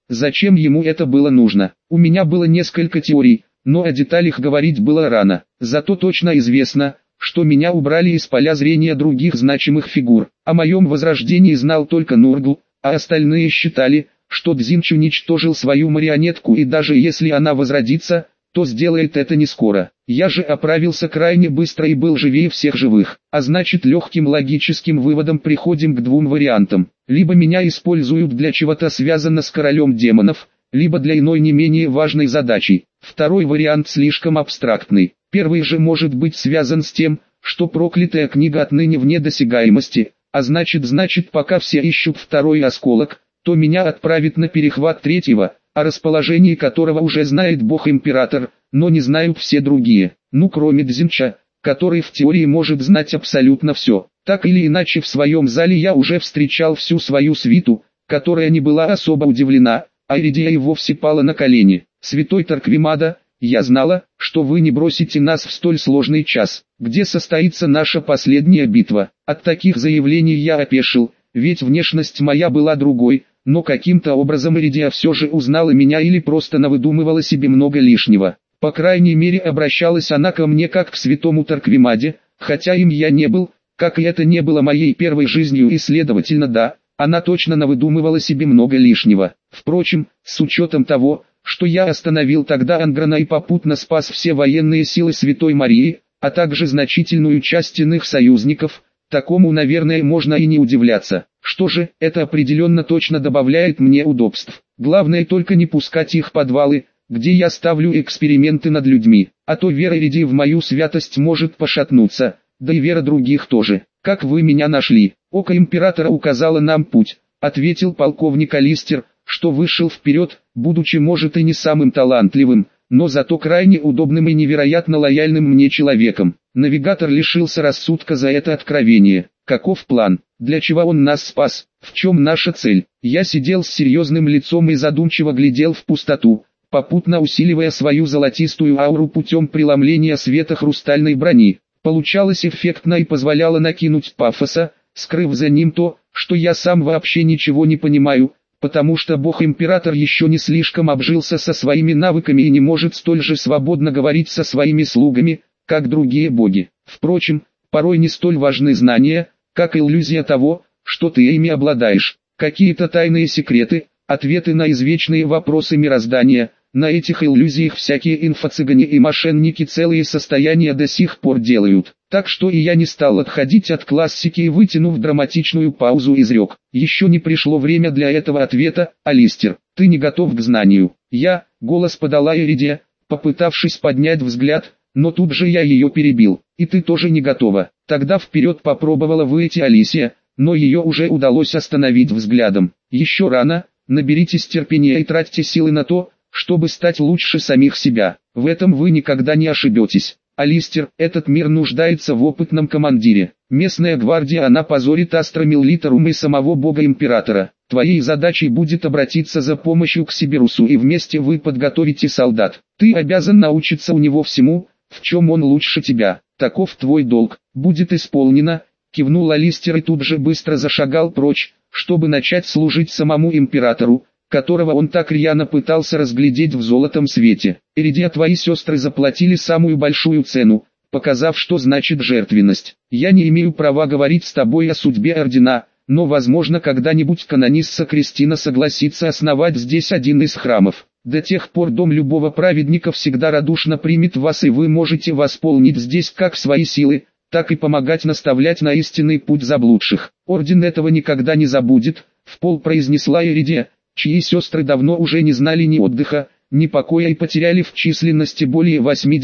[SPEAKER 1] Зачем ему это было нужно? У меня было несколько теорий, но о деталях говорить было рано. Зато точно известно, что меня убрали из поля зрения других значимых фигур. О моем возрождении знал только Нургл, а остальные считали, что Дзинч уничтожил свою марионетку, и даже если она возродится, то сделает это не скоро. Я же оправился крайне быстро и был живее всех живых. А значит, легким логическим выводом приходим к двум вариантам. Либо меня используют для чего-то связано с королем демонов, либо для иной не менее важной задачи. Второй вариант слишком абстрактный. Первый же может быть связан с тем, что проклятая книга отныне вне досягаемости, а значит пока все ищут второй осколок, то меня отправят на перехват третьего, о расположении которого уже знает Бог-Император, но не знают все другие, кроме Дзинча, который в теории может знать абсолютно все. Так или иначе, в своем зале я уже встречал всю свою свиту, которая не была особо удивлена, а Иридия и вовсе пала на колени. «Святой Тарквимада, я знала, что вы не бросите нас в столь сложный час, где состоится наша последняя битва». От таких заявлений я опешил, ведь внешность моя была другой, но каким-то образом Иридия все же узнала меня или просто навыдумывала себе много лишнего. По крайней мере, обращалась она ко мне как к святому Тарквимаде, хотя им я не был, как и это не было моей первой жизнью, и следовательно да, она точно навыдумывала себе много лишнего. Впрочем, с учетом того, что я остановил тогда Анграна и попутно спас все военные силы Святой Марии, а также значительную часть иных союзников, такому, наверное, можно и не удивляться. Что же, это определенно точно добавляет мне удобств. Главное только не пускать их в подвалы, где я ставлю эксперименты над людьми, а то вера Иридии в мою святость может пошатнуться, да и вера других тоже. «Как вы меня нашли?» «Око Императора указало нам путь», — ответил полковник Алистер, что вышел вперед, будучи может и не самым талантливым, но зато крайне удобным и невероятно лояльным мне человеком. Навигатор лишился рассудка за это откровение. Каков план? Для чего он нас спас? В чем наша цель? Я сидел с серьезным лицом и задумчиво глядел в пустоту, попутно усиливая свою золотистую ауру путем преломления света хрустальной брони. Получалось эффектно и позволяло накинуть пафоса, скрыв за ним то, что я сам вообще ничего не понимаю, потому что Бог-Император еще не слишком обжился со своими навыками и не может столь же свободно говорить со своими слугами, как другие боги. Впрочем, порой не столь важны знания, как иллюзия того, что ты ими обладаешь. Какие-то тайные секреты, ответы на извечные вопросы мироздания. На этих иллюзиях всякие инфо-цыгане и мошенники целые состояния до сих пор делают. Так что и я не стал отходить от классики и, вытянув драматичную паузу, изрек: «Еще не пришло время для этого ответа, Алистер. Ты не готов к знанию». Голос подала Иридия, попытавшись поднять взгляд, но тут же я ее перебил. «И ты тоже не готова». Тогда вперед попробовала выйти Алисия, но ее уже удалось остановить взглядом. «Еще рано, наберитесь терпения и тратьте силы на то, чтобы стать лучше самих себя. В этом вы никогда не ошибетесь. Алистер, этот мир нуждается в опытном командире. Местная гвардия, она позорит Астромиллиторум и самого бога-императора. Твоей задачей будет обратиться за помощью к Сибирусу, и вместе вы подготовите солдат. Ты обязан научиться у него всему, в чем он лучше тебя. Таков твой долг. Будет исполнено», — кивнул Алистер и тут же быстро зашагал прочь, чтобы начать служить самому императору, которого он так рьяно пытался разглядеть в золотом свете. «Иридия, твои сестры заплатили самую большую цену, показав, что значит жертвенность. Я не имею права говорить с тобой о судьбе ордена, но возможно когда-нибудь канонисса Кристина согласится основать здесь один из храмов. До тех пор дом любого праведника всегда радушно примет вас, и вы можете восполнить здесь как свои силы, так и помогать наставлять на истинный путь заблудших. Орден этого никогда не забудет», — впол произнесла Иридия, чьи сестры давно уже не знали ни отдыха, ни покоя и потеряли в численности более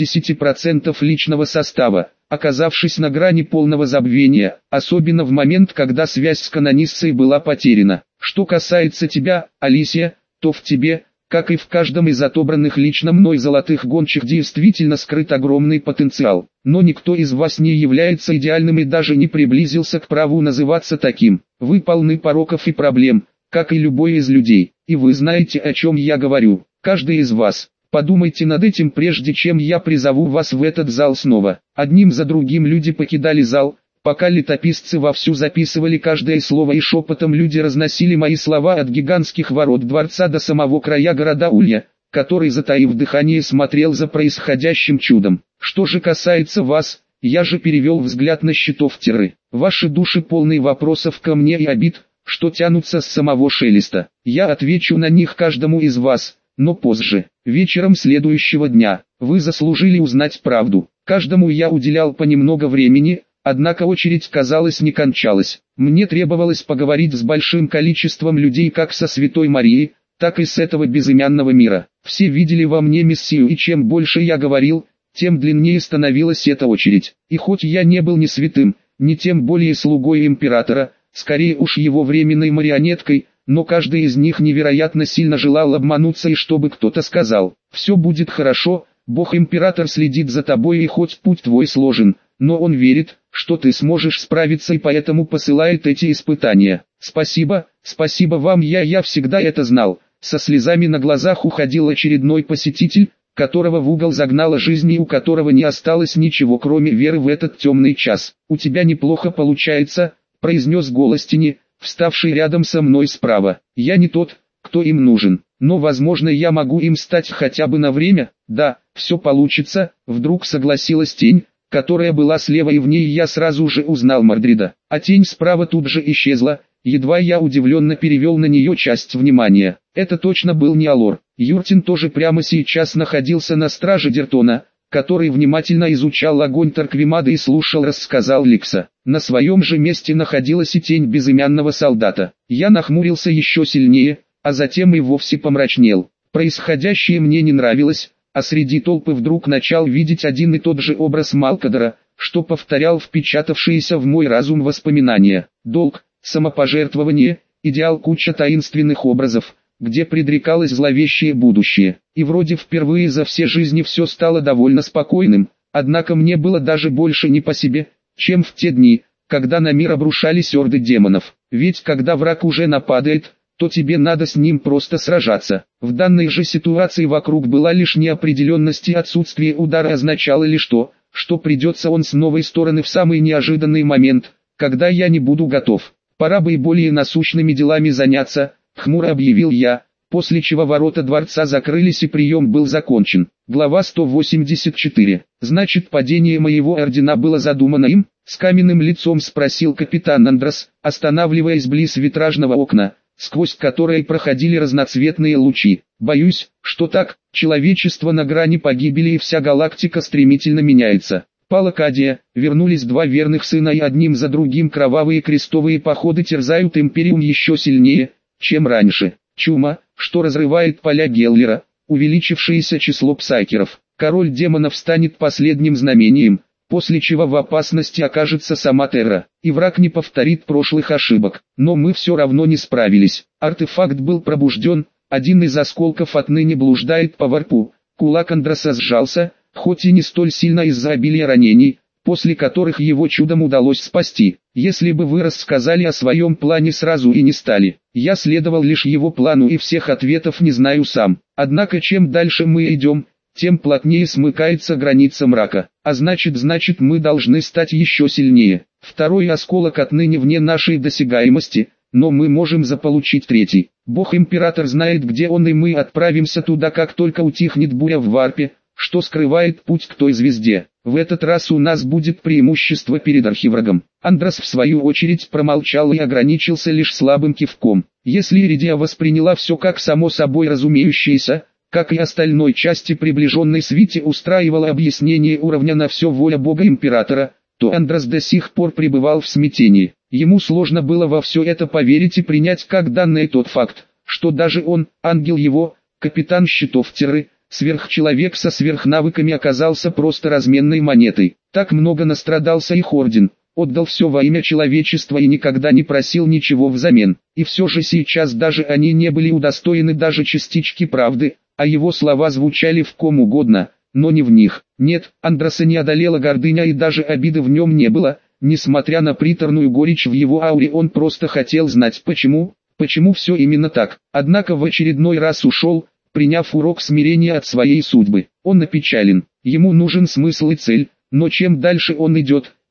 [SPEAKER 1] 80% личного состава, оказавшись на грани полного забвения, особенно в момент, когда связь с канониссой была потеряна. «Что касается тебя, Алисия, то в тебе, как и в каждом из отобранных лично мной золотых гончих, действительно скрыт огромный потенциал, но никто из вас не является идеальным и даже не приблизился к праву называться таким. Вы полны пороков и проблем, как и любой из людей, и вы знаете, о чем я говорю. Каждый из вас, подумайте над этим, прежде чем я призову вас в этот зал снова». Одним за другим люди покидали зал, Пока летописцы вовсю записывали каждое слово и шепотом люди разносили мои слова от гигантских ворот дворца до самого края города Улья, который, затаив дыхание, смотрел за происходящим чудом. Что же касается вас, я же перевел взгляд на щитов-теры. Ваши души полны вопросов ко мне и обид, что тянутся с самого Шелеста. Я отвечу на них каждому из вас, но позже, вечером следующего дня. Вы заслужили узнать правду. Каждому я уделял понемнога времени, однако очередь, казалось, не кончалась. Мне требовалось поговорить с большим количеством людей как со Святой Марией, так и с этого безымянного мира. Все видели во мне Мессию, и чем больше я говорил, тем длиннее становилась эта очередь. И хоть я не был ни святым, ни тем более слугой императора, скорее уж его временной марионеткой, но каждый из них невероятно сильно желал обмануться и чтобы кто-то сказал: «Все будет хорошо, Бог-император следит за тобой и хоть путь твой сложен, но он верит, что ты сможешь справиться и поэтому посылает эти испытания». Спасибо, спасибо вам, я всегда это знал. Со слезами на глазах уходил очередной посетитель, которого в угол загнала жизнь и у которого не осталось ничего кроме веры в этот темный час. «У тебя неплохо получается», — произнес голос тени, вставший рядом со мной справа. «Я не тот, кто им нужен, но возможно я могу им стать хотя бы на время». «Да, все получится», — вдруг согласилась тень, которая была слева, и в ней я сразу же узнал Мордрида. А тень справа тут же исчезла, едва я удивленно перевел на нее часть внимания. Это точно был не Алор. Юртин тоже прямо сейчас находился на страже Дертона, который внимательно изучал огонь Тарквимада и слушал, рассказал Ликса. На своем же месте находилась и тень безымянного солдата. Я нахмурился еще сильнее, а затем и вовсе помрачнел. Происходящее мне не нравилось, а среди толпы вдруг начал видеть один и тот же образ Малкадора, что повторял впечатавшиеся в мой разум воспоминания. Долг, самопожертвование, идеал, куча таинственных образов, где предрекалось зловещее будущее. И вроде впервые за все жизни все стало довольно спокойным, однако мне было даже больше не по себе, чем в те дни, когда на мир обрушались орды демонов. Ведь когда враг уже нападает, то тебе надо с ним просто сражаться. В данной же ситуации вокруг была лишь неопределенность, и отсутствие удара означало лишь то, что придется он с новой стороны в самый неожиданный момент, когда я не буду готов. Пора бы и более насущными делами заняться, хмуро объявил я, после чего ворота дворца закрылись и прием был закончен. Глава 184. Значит, падение моего ордена было задумано им? С каменным лицом спросил капитан Андрос, останавливаясь близ витражного окна, сквозь которое проходили разноцветные лучи. Боюсь, что так, человечество на грани погибели и вся галактика стремительно меняется. Пала Кадия, вернулись два верных сына и одним за другим кровавые крестовые походы терзают Империум еще сильнее, чем раньше. Чума, что разрывает поля Геллера, увеличившееся число псайкеров. Король демонов станет последним знамением, после чего в опасности окажется сама Терра, и враг не повторит прошлых ошибок. Но мы все равно не справились. Артефакт был пробужден, один из осколков отныне блуждает по варпу. Кулак Андроса сжался, хоть и не столь сильно из-за обилия ранений, после которых его чудом удалось спасти. Если бы вы рассказали о своем плане сразу и не стали, я следовал лишь его плану и всех ответов не знаю сам. Однако чем дальше мы идем, тем плотнее смыкается граница мрака, а значит мы должны стать еще сильнее. Второй осколок отныне вне нашей досягаемости, но мы можем заполучить третий. Бог-император знает, где он, и мы отправимся туда, как только утихнет буря в варпе, что скрывает путь к той звезде. В этот раз у нас будет преимущество перед архиврагом. Андрос в свою очередь промолчал и ограничился лишь слабым кивком. Если Иридия восприняла все как само собой разумеющееся, как и остальной части приближенной свите устраивало объяснение уровня на все воля Бога-императора, то Андрос до сих пор пребывал в смятении. Ему сложно было во все это поверить и принять как данное тот факт, что даже он, ангел его, капитан щитов Терры, сверхчеловек со сверхнавыками, оказался просто разменной монетой. Так много настрадался их орден, отдал все во имя человечества и никогда не просил ничего взамен. И все же сейчас даже они не были удостоены даже частички правды, а его слова звучали в ком угодно, но не в них. Нет, Андроса не одолела гордыня и даже обиды в нем не было, несмотря на приторную горечь в его ауре, он просто хотел знать почему все именно так. Однако в очередной раз ушел, приняв урок смирения от своей судьбы. Он опечален, ему нужен смысл и цель, но чем дальше он идет,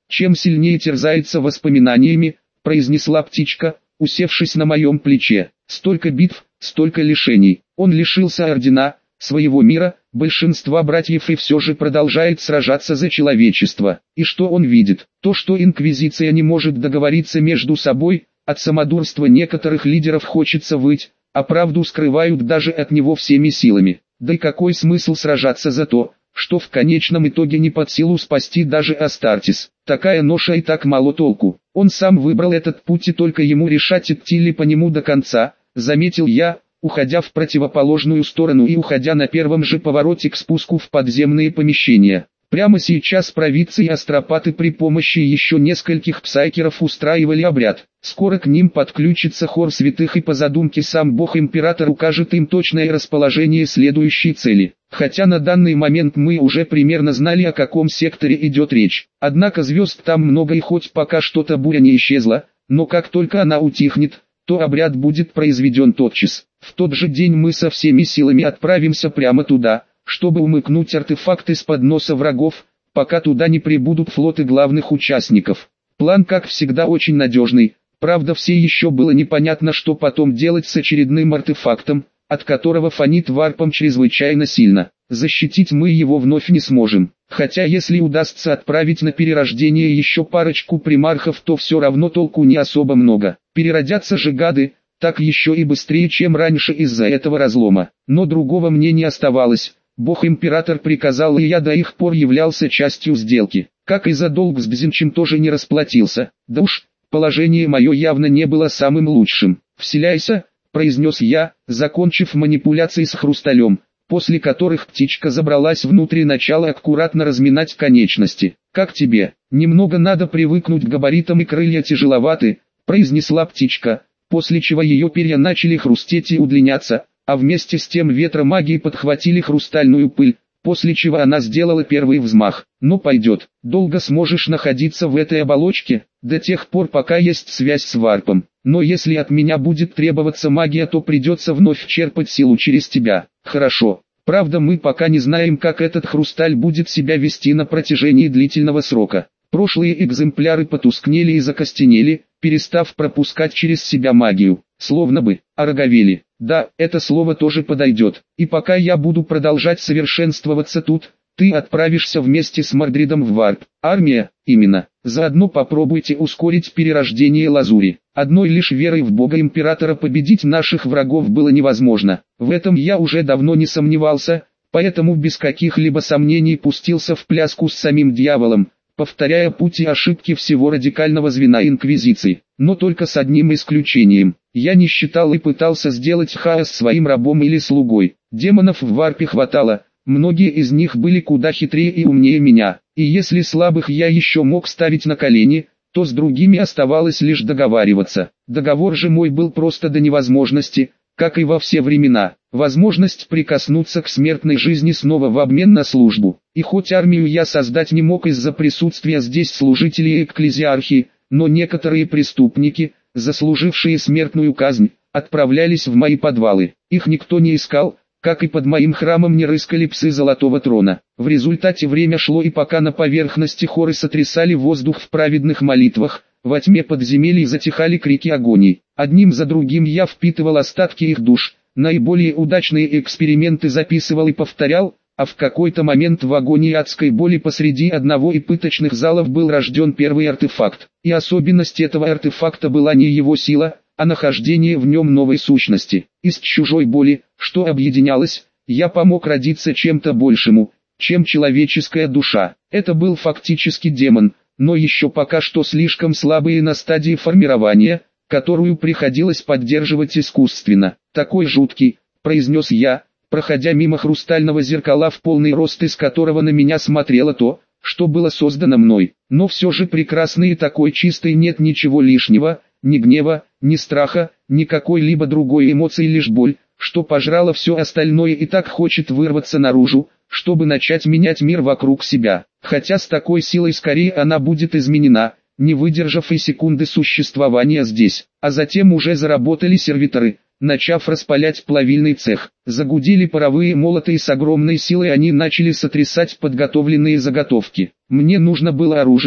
[SPEAKER 1] чем сильнее терзается воспоминаниями, произнесла птичка, усевшись на моем плече. Столько битв, столько лишений. Он лишился ордена, своего мира, большинства братьев и все же продолжает сражаться за человечество. И что он видит? То, что Инквизиция не может договориться между собой, от самодурства некоторых лидеров хочется выть, а правду скрывают даже от него всеми силами. Да и какой смысл сражаться за то, что в конечном итоге не под силу спасти даже Астартес? Такая ноша и так мало толку. Он сам выбрал этот путь и только ему решать, идти ли по нему до конца, заметил я, уходя в противоположную сторону и уходя на первом же повороте к спуску в подземные помещения. Прямо сейчас провидцы и астропаты при помощи еще нескольких псайкеров устраивали обряд. Скоро к ним подключится хор святых и по задумке сам Бог-Император укажет им точное расположение следующей цели. Хотя на данный момент мы уже примерно знали, о каком секторе идет речь. Однако звезд там много и хоть пока что-то буря не исчезла, но как только она утихнет, то обряд будет произведен тотчас. В тот же день мы со всеми силами отправимся прямо туда, чтобы умыкнуть артефакт из-под носа врагов, пока туда не прибудут флоты главных участников. План, как всегда, очень надежный, правда все еще было непонятно, что потом делать с очередным артефактом, от которого фонит варпом чрезвычайно сильно. Защитить мы его вновь не сможем, хотя если удастся отправить на перерождение еще парочку примархов, то все равно толку не особо много. Переродятся же гады, так еще и быстрее, чем раньше из-за этого разлома. Но другого мне не оставалось. Бог-Император приказал, и я до их пор являлся частью сделки. Как и за долг с Бзинчем тоже не расплатился. Да уж, положение мое явно не было самым лучшим. «Вселяйся», — произнес я, закончив манипуляции с хрусталем, после которых птичка забралась внутрь и начала аккуратно разминать конечности. «Как тебе? Немного надо привыкнуть к габаритам и крылья тяжеловаты», — произнесла птичка, после чего ее перья начали хрустеть и удлиняться, а вместе с тем ветра магии подхватили хрустальную пыль, после чего она сделала первый взмах. «Ну пойдет, долго сможешь находиться в этой оболочке, до тех пор пока есть связь с варпом, но если от меня будет требоваться магия, то придется вновь черпать силу через тебя». «Хорошо, правда мы пока не знаем, как этот хрусталь будет себя вести на протяжении длительного срока. Прошлые экземпляры потускнели и закостенели, перестав пропускать через себя магию, словно бы ороговели. Да, это слово тоже подойдет. И пока я буду продолжать совершенствоваться тут, ты отправишься вместе с Мордридом в варп. Армия, именно. Заодно попробуйте ускорить перерождение Лазури. Одной лишь верой в Бога Императора победить наших врагов было невозможно. В этом я уже давно не сомневался, поэтому без каких-либо сомнений пустился в пляску с самим дьяволом, повторяя путь и ошибки всего радикального звена Инквизиции. Но только с одним исключением. Я не считал и пытался сделать хаос своим рабом или слугой. Демонов в варпе хватало, многие из них были куда хитрее и умнее меня. И если слабых я еще мог ставить на колени, то с другими оставалось лишь договариваться. Договор же мой был просто до невозможности, как и во все времена. Возможность прикоснуться к смертной жизни снова в обмен на службу. И хоть армию я создать не мог из-за присутствия здесь служителей экклезиархии, но некоторые преступники, заслужившие смертную казнь, отправлялись в мои подвалы. Их никто не искал, как и под моим храмом не рыскали псы Золотого Трона. В результате время шло, и пока на поверхности хоры сотрясали воздух в праведных молитвах, во тьме подземелий затихали крики агоний. Одним за другим я впитывал остатки их душ, наиболее удачные эксперименты записывал и повторял, а в какой-то момент в агонии адской боли посреди одного из пыточных залов был рожден первый артефакт. И особенность этого артефакта была не его сила, а нахождение в нем новой сущности. Из чужой боли, что объединялось, я помог родиться чем-то большему, чем человеческая душа. Это был фактически демон, но еще пока что слишком слабый и на стадии формирования, которую приходилось поддерживать искусственно. «Такой жуткий», — произнес я, проходя мимо хрустального зеркала, в полный рост из которого на меня смотрело то, что было создано мной. Но все же прекрасный и такой чистый, нет ничего лишнего, ни гнева, ни страха, ни какой-либо другой эмоции, лишь боль, что пожрало все остальное и так хочет вырваться наружу, чтобы начать менять мир вокруг себя. Хотя с такой силой скорее она будет изменена, не выдержав и секунды существования здесь. А затем уже заработали сервиторы, начав распалять плавильный цех. Загудели паровые молоты, и с огромной силой они начали сотрясать подготовленные заготовки. Мне нужно было оружие,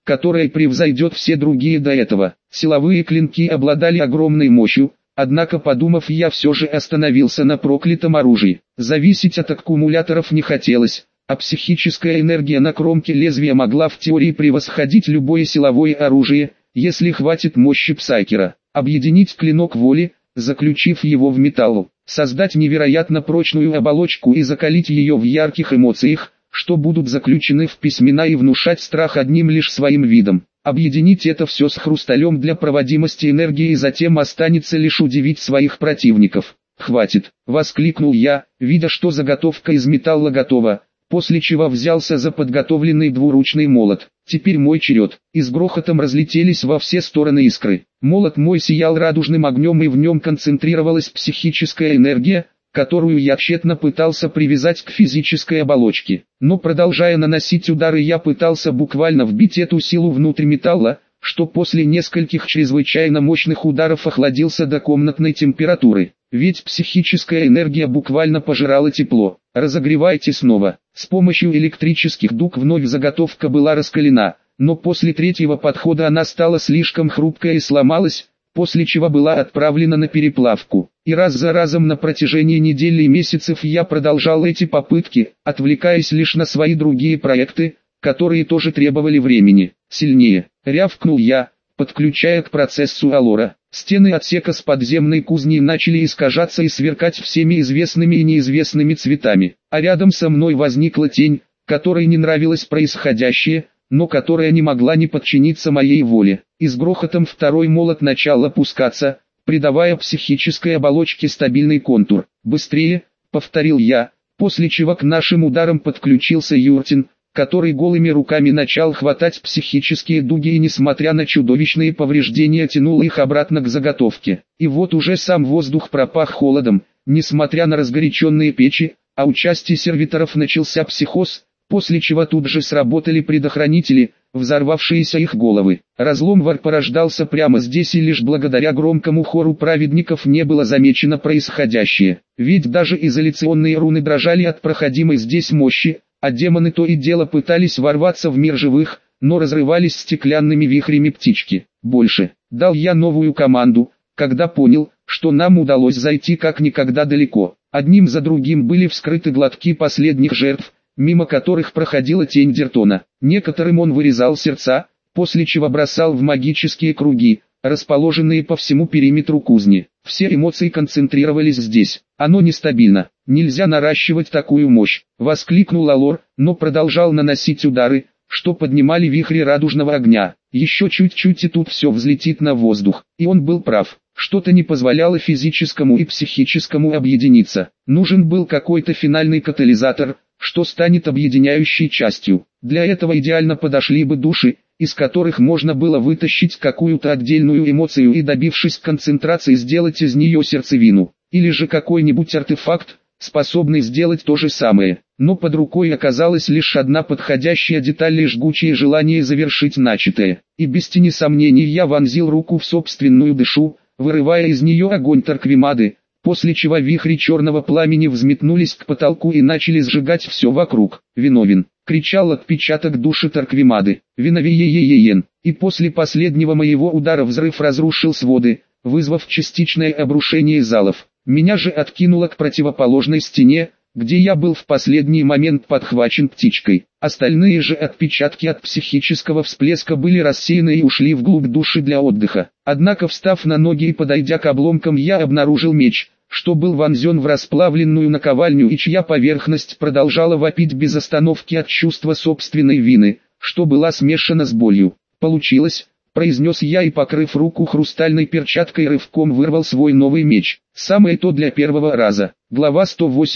[SPEAKER 1] которая превзойдет все другие до этого. Силовые клинки обладали огромной мощью, однако, подумав, я все же остановился на проклятом оружии. Зависеть от аккумуляторов не хотелось, а психическая энергия на кромке лезвия могла в теории превосходить любое силовое оружие, если хватит мощи Псайкера. Объединить клинок воли, заключив его в металл, создать невероятно прочную оболочку и закалить ее в ярких эмоциях, что будут заключены в письмена и внушать страх одним лишь своим видом. Объединить это все с хрусталем для проводимости энергии и затем останется лишь удивить своих противников. «Хватит!» — воскликнул я, видя, что заготовка из металла готова, после чего взялся за подготовленный двуручный молот. Теперь мой черед. И с грохотом разлетелись во все стороны искры. Молот мой сиял радужным огнем, и в нем концентрировалась психическая энергия, которую я тщетно пытался привязать к физической оболочке. Но продолжая наносить удары, я пытался буквально вбить эту силу внутрь металла, что после нескольких чрезвычайно мощных ударов охладился до комнатной температуры. Ведь психическая энергия буквально пожирала тепло. Разогревайте снова. С помощью электрических дуг вновь заготовка была раскалена, но после третьего подхода она стала слишком хрупкой и сломалась, после чего была отправлена на переплавку. И раз за разом на протяжении недель и месяцев я продолжал эти попытки, отвлекаясь лишь на свои другие проекты, которые тоже требовали времени. «Сильнее!» — рявкнул я, подключая к процессу Алора. Стены отсека с подземной кузней начали искажаться и сверкать всеми известными и неизвестными цветами. А рядом со мной возникла тень, которой не нравилось происходящее, но которая не могла не подчиниться моей воле. И с грохотом второй молот начал опускаться, придавая психической оболочке стабильный контур. «Быстрее!» — повторил я, после чего к нашим ударам подключился Юртин, который голыми руками начал хватать психические дуги и, несмотря на чудовищные повреждения, тянул их обратно к заготовке. И вот уже сам воздух пропах холодом, несмотря на разгоряченные печи, а у части сервиторов начался психоз, после чего тут же сработали предохранители, взорвавшиеся их головы. Разлом порождался прямо здесь, и лишь благодаря громкому хору праведников не было замечено происходящее. Ведь даже изоляционные руны дрожали от проходимой здесь мощи, а демоны то и дело пытались ворваться в мир живых, но разрывались стеклянными вихрями птички. «Больше!» — дал я новую команду, когда понял, что нам удалось зайти как никогда далеко. Одним за другим были вскрыты глотки последних жертв, мимо которых проходила тень Дертона. Некоторым он вырезал сердца, после чего бросал в магические круги, расположенные по всему периметру кузни. Все эмоции концентрировались здесь. «Оно нестабильно, нельзя наращивать такую мощь», — воскликнул Алор, но продолжал наносить удары, что поднимали вихри радужного огня. Еще чуть-чуть и тут все взлетит на воздух. И он был прав. Что-то не позволяло физическому и психическому объединиться. Нужен был какой-то финальный катализатор, что станет объединяющей частью. Для этого идеально подошли бы души, из которых можно было вытащить какую-то отдельную эмоцию и, добившись концентрации, сделать из нее сердцевину. Или же какой-нибудь артефакт, способный сделать то же самое. Но под рукой оказалась лишь одна подходящая деталь и жгучее желание завершить начатое. И без тени сомнений я вонзил руку в собственную дышу, вырывая из нее огонь Тарквимады, после чего вихри черного пламени взметнулись к потолку и начали сжигать все вокруг. «Виновен!» — кричал отпечаток души Тарквимады. «Виновиеееен!» И после последнего моего удара взрыв разрушил своды, вызвав частичное обрушение залов. Меня же откинуло к противоположной стене, где я был в последний момент подхвачен птичкой. Остальные же отпечатки от психического всплеска были рассеяны и ушли вглубь души для отдыха. Однако, встав на ноги и подойдя к обломкам, я обнаружил меч, что был вонзен в расплавленную наковальню и чья поверхность продолжала вопить без остановки от чувства собственной вины, что была смешана с болью. «Получилось», — произнес я и, покрыв руку хрустальной перчаткой, рывком вырвал свой новый меч. Самое то для первого раза. Глава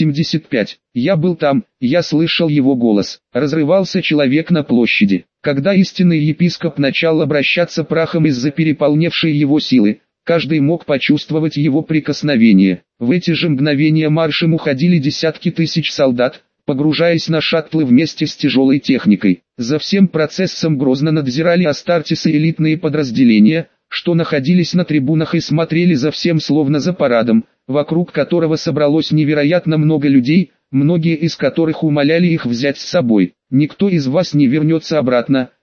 [SPEAKER 1] 185. Я был там, я слышал его голос. Разрывался человек на площади. Когда истинный епископ начал обращаться прахом из-за переполневшей его силы, каждый мог почувствовать его прикосновение. В эти же мгновения маршем уходили десятки тысяч солдат, погружаясь на шаттлы вместе с тяжелой техникой. За всем процессом грозно надзирали Астартес и элитные подразделения, что находились на трибунах и смотрели за всем словно за парадом, вокруг которого собралось невероятно много людей, многие из которых умоляли их взять с собой. «Никто из вас не вернется обратно»,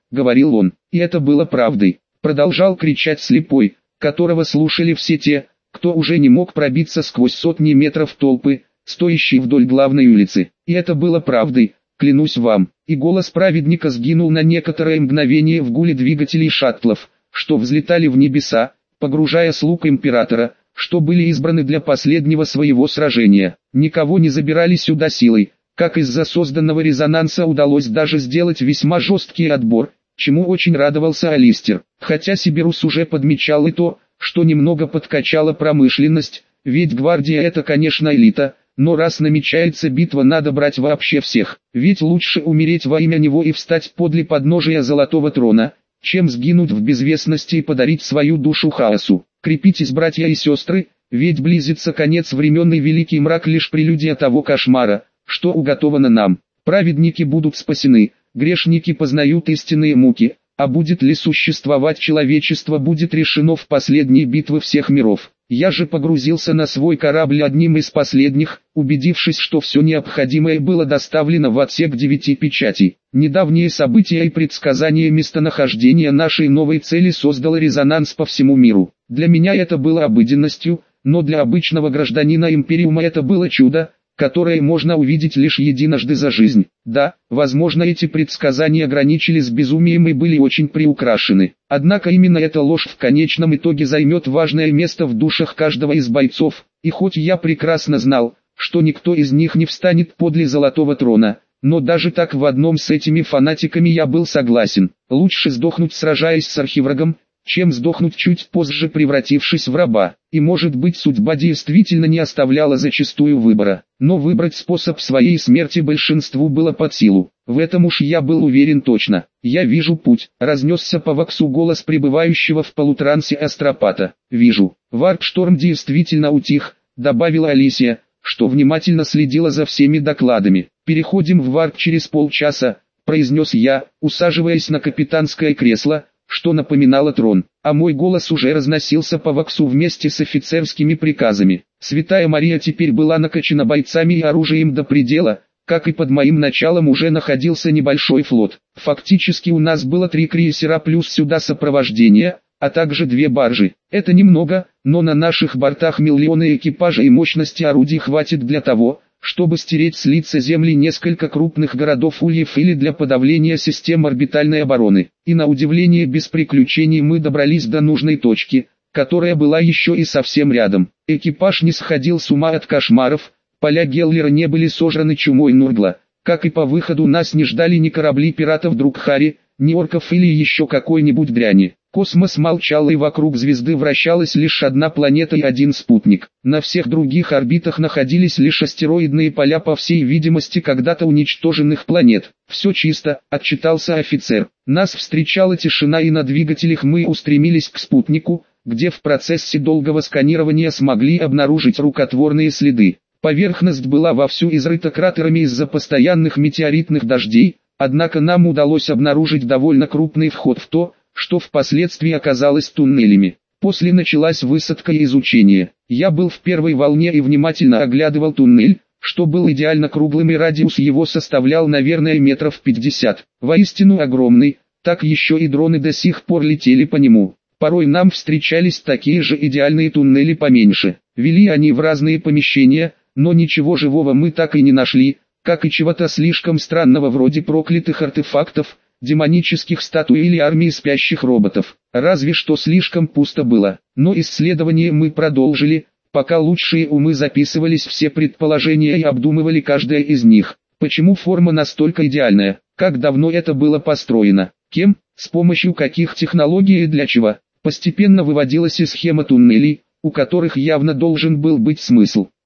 [SPEAKER 1] говорил он. И это было правдой. Продолжал кричать слепой, которого слушали все те, кто уже не мог пробиться сквозь сотни метров толпы, стоящей вдоль главной улицы. И это было правдой, клянусь вам. И голос праведника сгинул на некоторое мгновение в гуле двигателей шаттлов, что взлетали в небеса, погружая слуг императора, что были избраны для последнего своего сражения. Никого не забирали сюда силой, как из-за созданного резонанса удалось даже сделать весьма жесткий отбор, чему очень радовался Алистер. Хотя Сибирус уже подмечал и то, что немного подкачала промышленность, ведь гвардия это, конечно, элита, но раз намечается битва, надо брать вообще всех, ведь лучше умереть во имя него и встать подле подножия Золотого Трона, чем сгинуть в безвестности и подарить свою душу хаосу. Крепитесь, братья и сестры, ведь близится конец времен, и великий мрак лишь прелюдия того кошмара, что уготовано нам. Праведники будут спасены, грешники познают истинные муки, а будет ли существовать человечество, будет решено в последней битве всех миров. Я же погрузился на свой корабль одним из последних, убедившись, что все необходимое было доставлено в отсек 9 печатей. Недавние события и предсказания местонахождения нашей новой цели создало резонанс по всему миру. Для меня это было обыденностью, но для обычного гражданина Империума это было чудо, которое можно увидеть лишь единожды за жизнь. Да, возможно, эти предсказания граничили с безумием и были очень приукрашены. Однако именно эта ложь в конечном итоге займет важное место в душах каждого из бойцов, и хоть я прекрасно знал, что никто из них не встанет подле Золотого Трона, но даже так в одном с этими фанатиками я был согласен. Лучше сдохнуть, сражаясь с архиврагом, чем сдохнуть чуть позже, превратившись в раба. И может быть, судьба действительно не оставляла зачастую выбора, но выбрать способ своей смерти большинству было под силу. В этом уж я был уверен точно. «Я вижу путь», — разнесся по ваксу голос пребывающего в полутрансе астропата. «Вижу». Варп-шторм действительно утих, добавила Алисия, что внимательно следила за всеми докладами. «Переходим в варп через полчаса», — произнес я, усаживаясь на капитанское кресло, что напоминало трон, а мой голос уже разносился по ваксу вместе с офицерскими приказами. Святая Мария теперь была накачана бойцами и оружием до предела, как и под моим началом уже находился небольшой флот. Фактически у нас было 3 крейсера плюс сюда сопровождение, а также 2 баржи. Это немного, но на наших бортах миллионы экипажа и мощности орудий хватит для того, чтобы стереть с лица земли несколько крупных городов ульев или для подавления систем орбитальной обороны. И на удивление без приключений мы добрались до нужной точки, которая была еще и совсем рядом. Экипаж не сходил с ума от кошмаров, поля Геллера не были сожраны чумой Нургла, как и по выходу нас не ждали ни корабли пиратов Друкхари, ни орков или еще какой-нибудь дряни. Космос молчал, и вокруг звезды вращалась лишь одна планета и один спутник. На всех других орбитах находились лишь астероидные поля, по всей видимости когда-то уничтоженных планет. «Все чисто», — отчитался офицер. Нас встречала тишина, и на двигателях мы устремились к спутнику, где в процессе долгого сканирования смогли обнаружить рукотворные следы. Поверхность была вовсю изрыта кратерами из-за постоянных метеоритных дождей, однако нам удалось обнаружить довольно крупный вход в то, что впоследствии оказалось туннелями. После началась высадка и изучение. Я был в первой волне и внимательно оглядывал туннель, что был идеально круглым, и радиус его составлял, наверное, метров 50. Воистину огромный, так еще и дроны до сих пор летели по нему. Порой нам встречались такие же идеальные туннели поменьше. Вели они в разные помещения, но ничего живого мы так и не нашли, как и чего-то слишком странного вроде проклятых артефактов, демонических статуй или армии спящих роботов. Разве что слишком пусто было. Но исследование мы продолжили, пока лучшие умы записывались все предположения и обдумывали каждое из них. Почему форма настолько идеальная? Как давно это было построено? Кем? С помощью каких технологий и для чего? Постепенно выводилась и схема туннелей, у которых явно должен был быть смысл.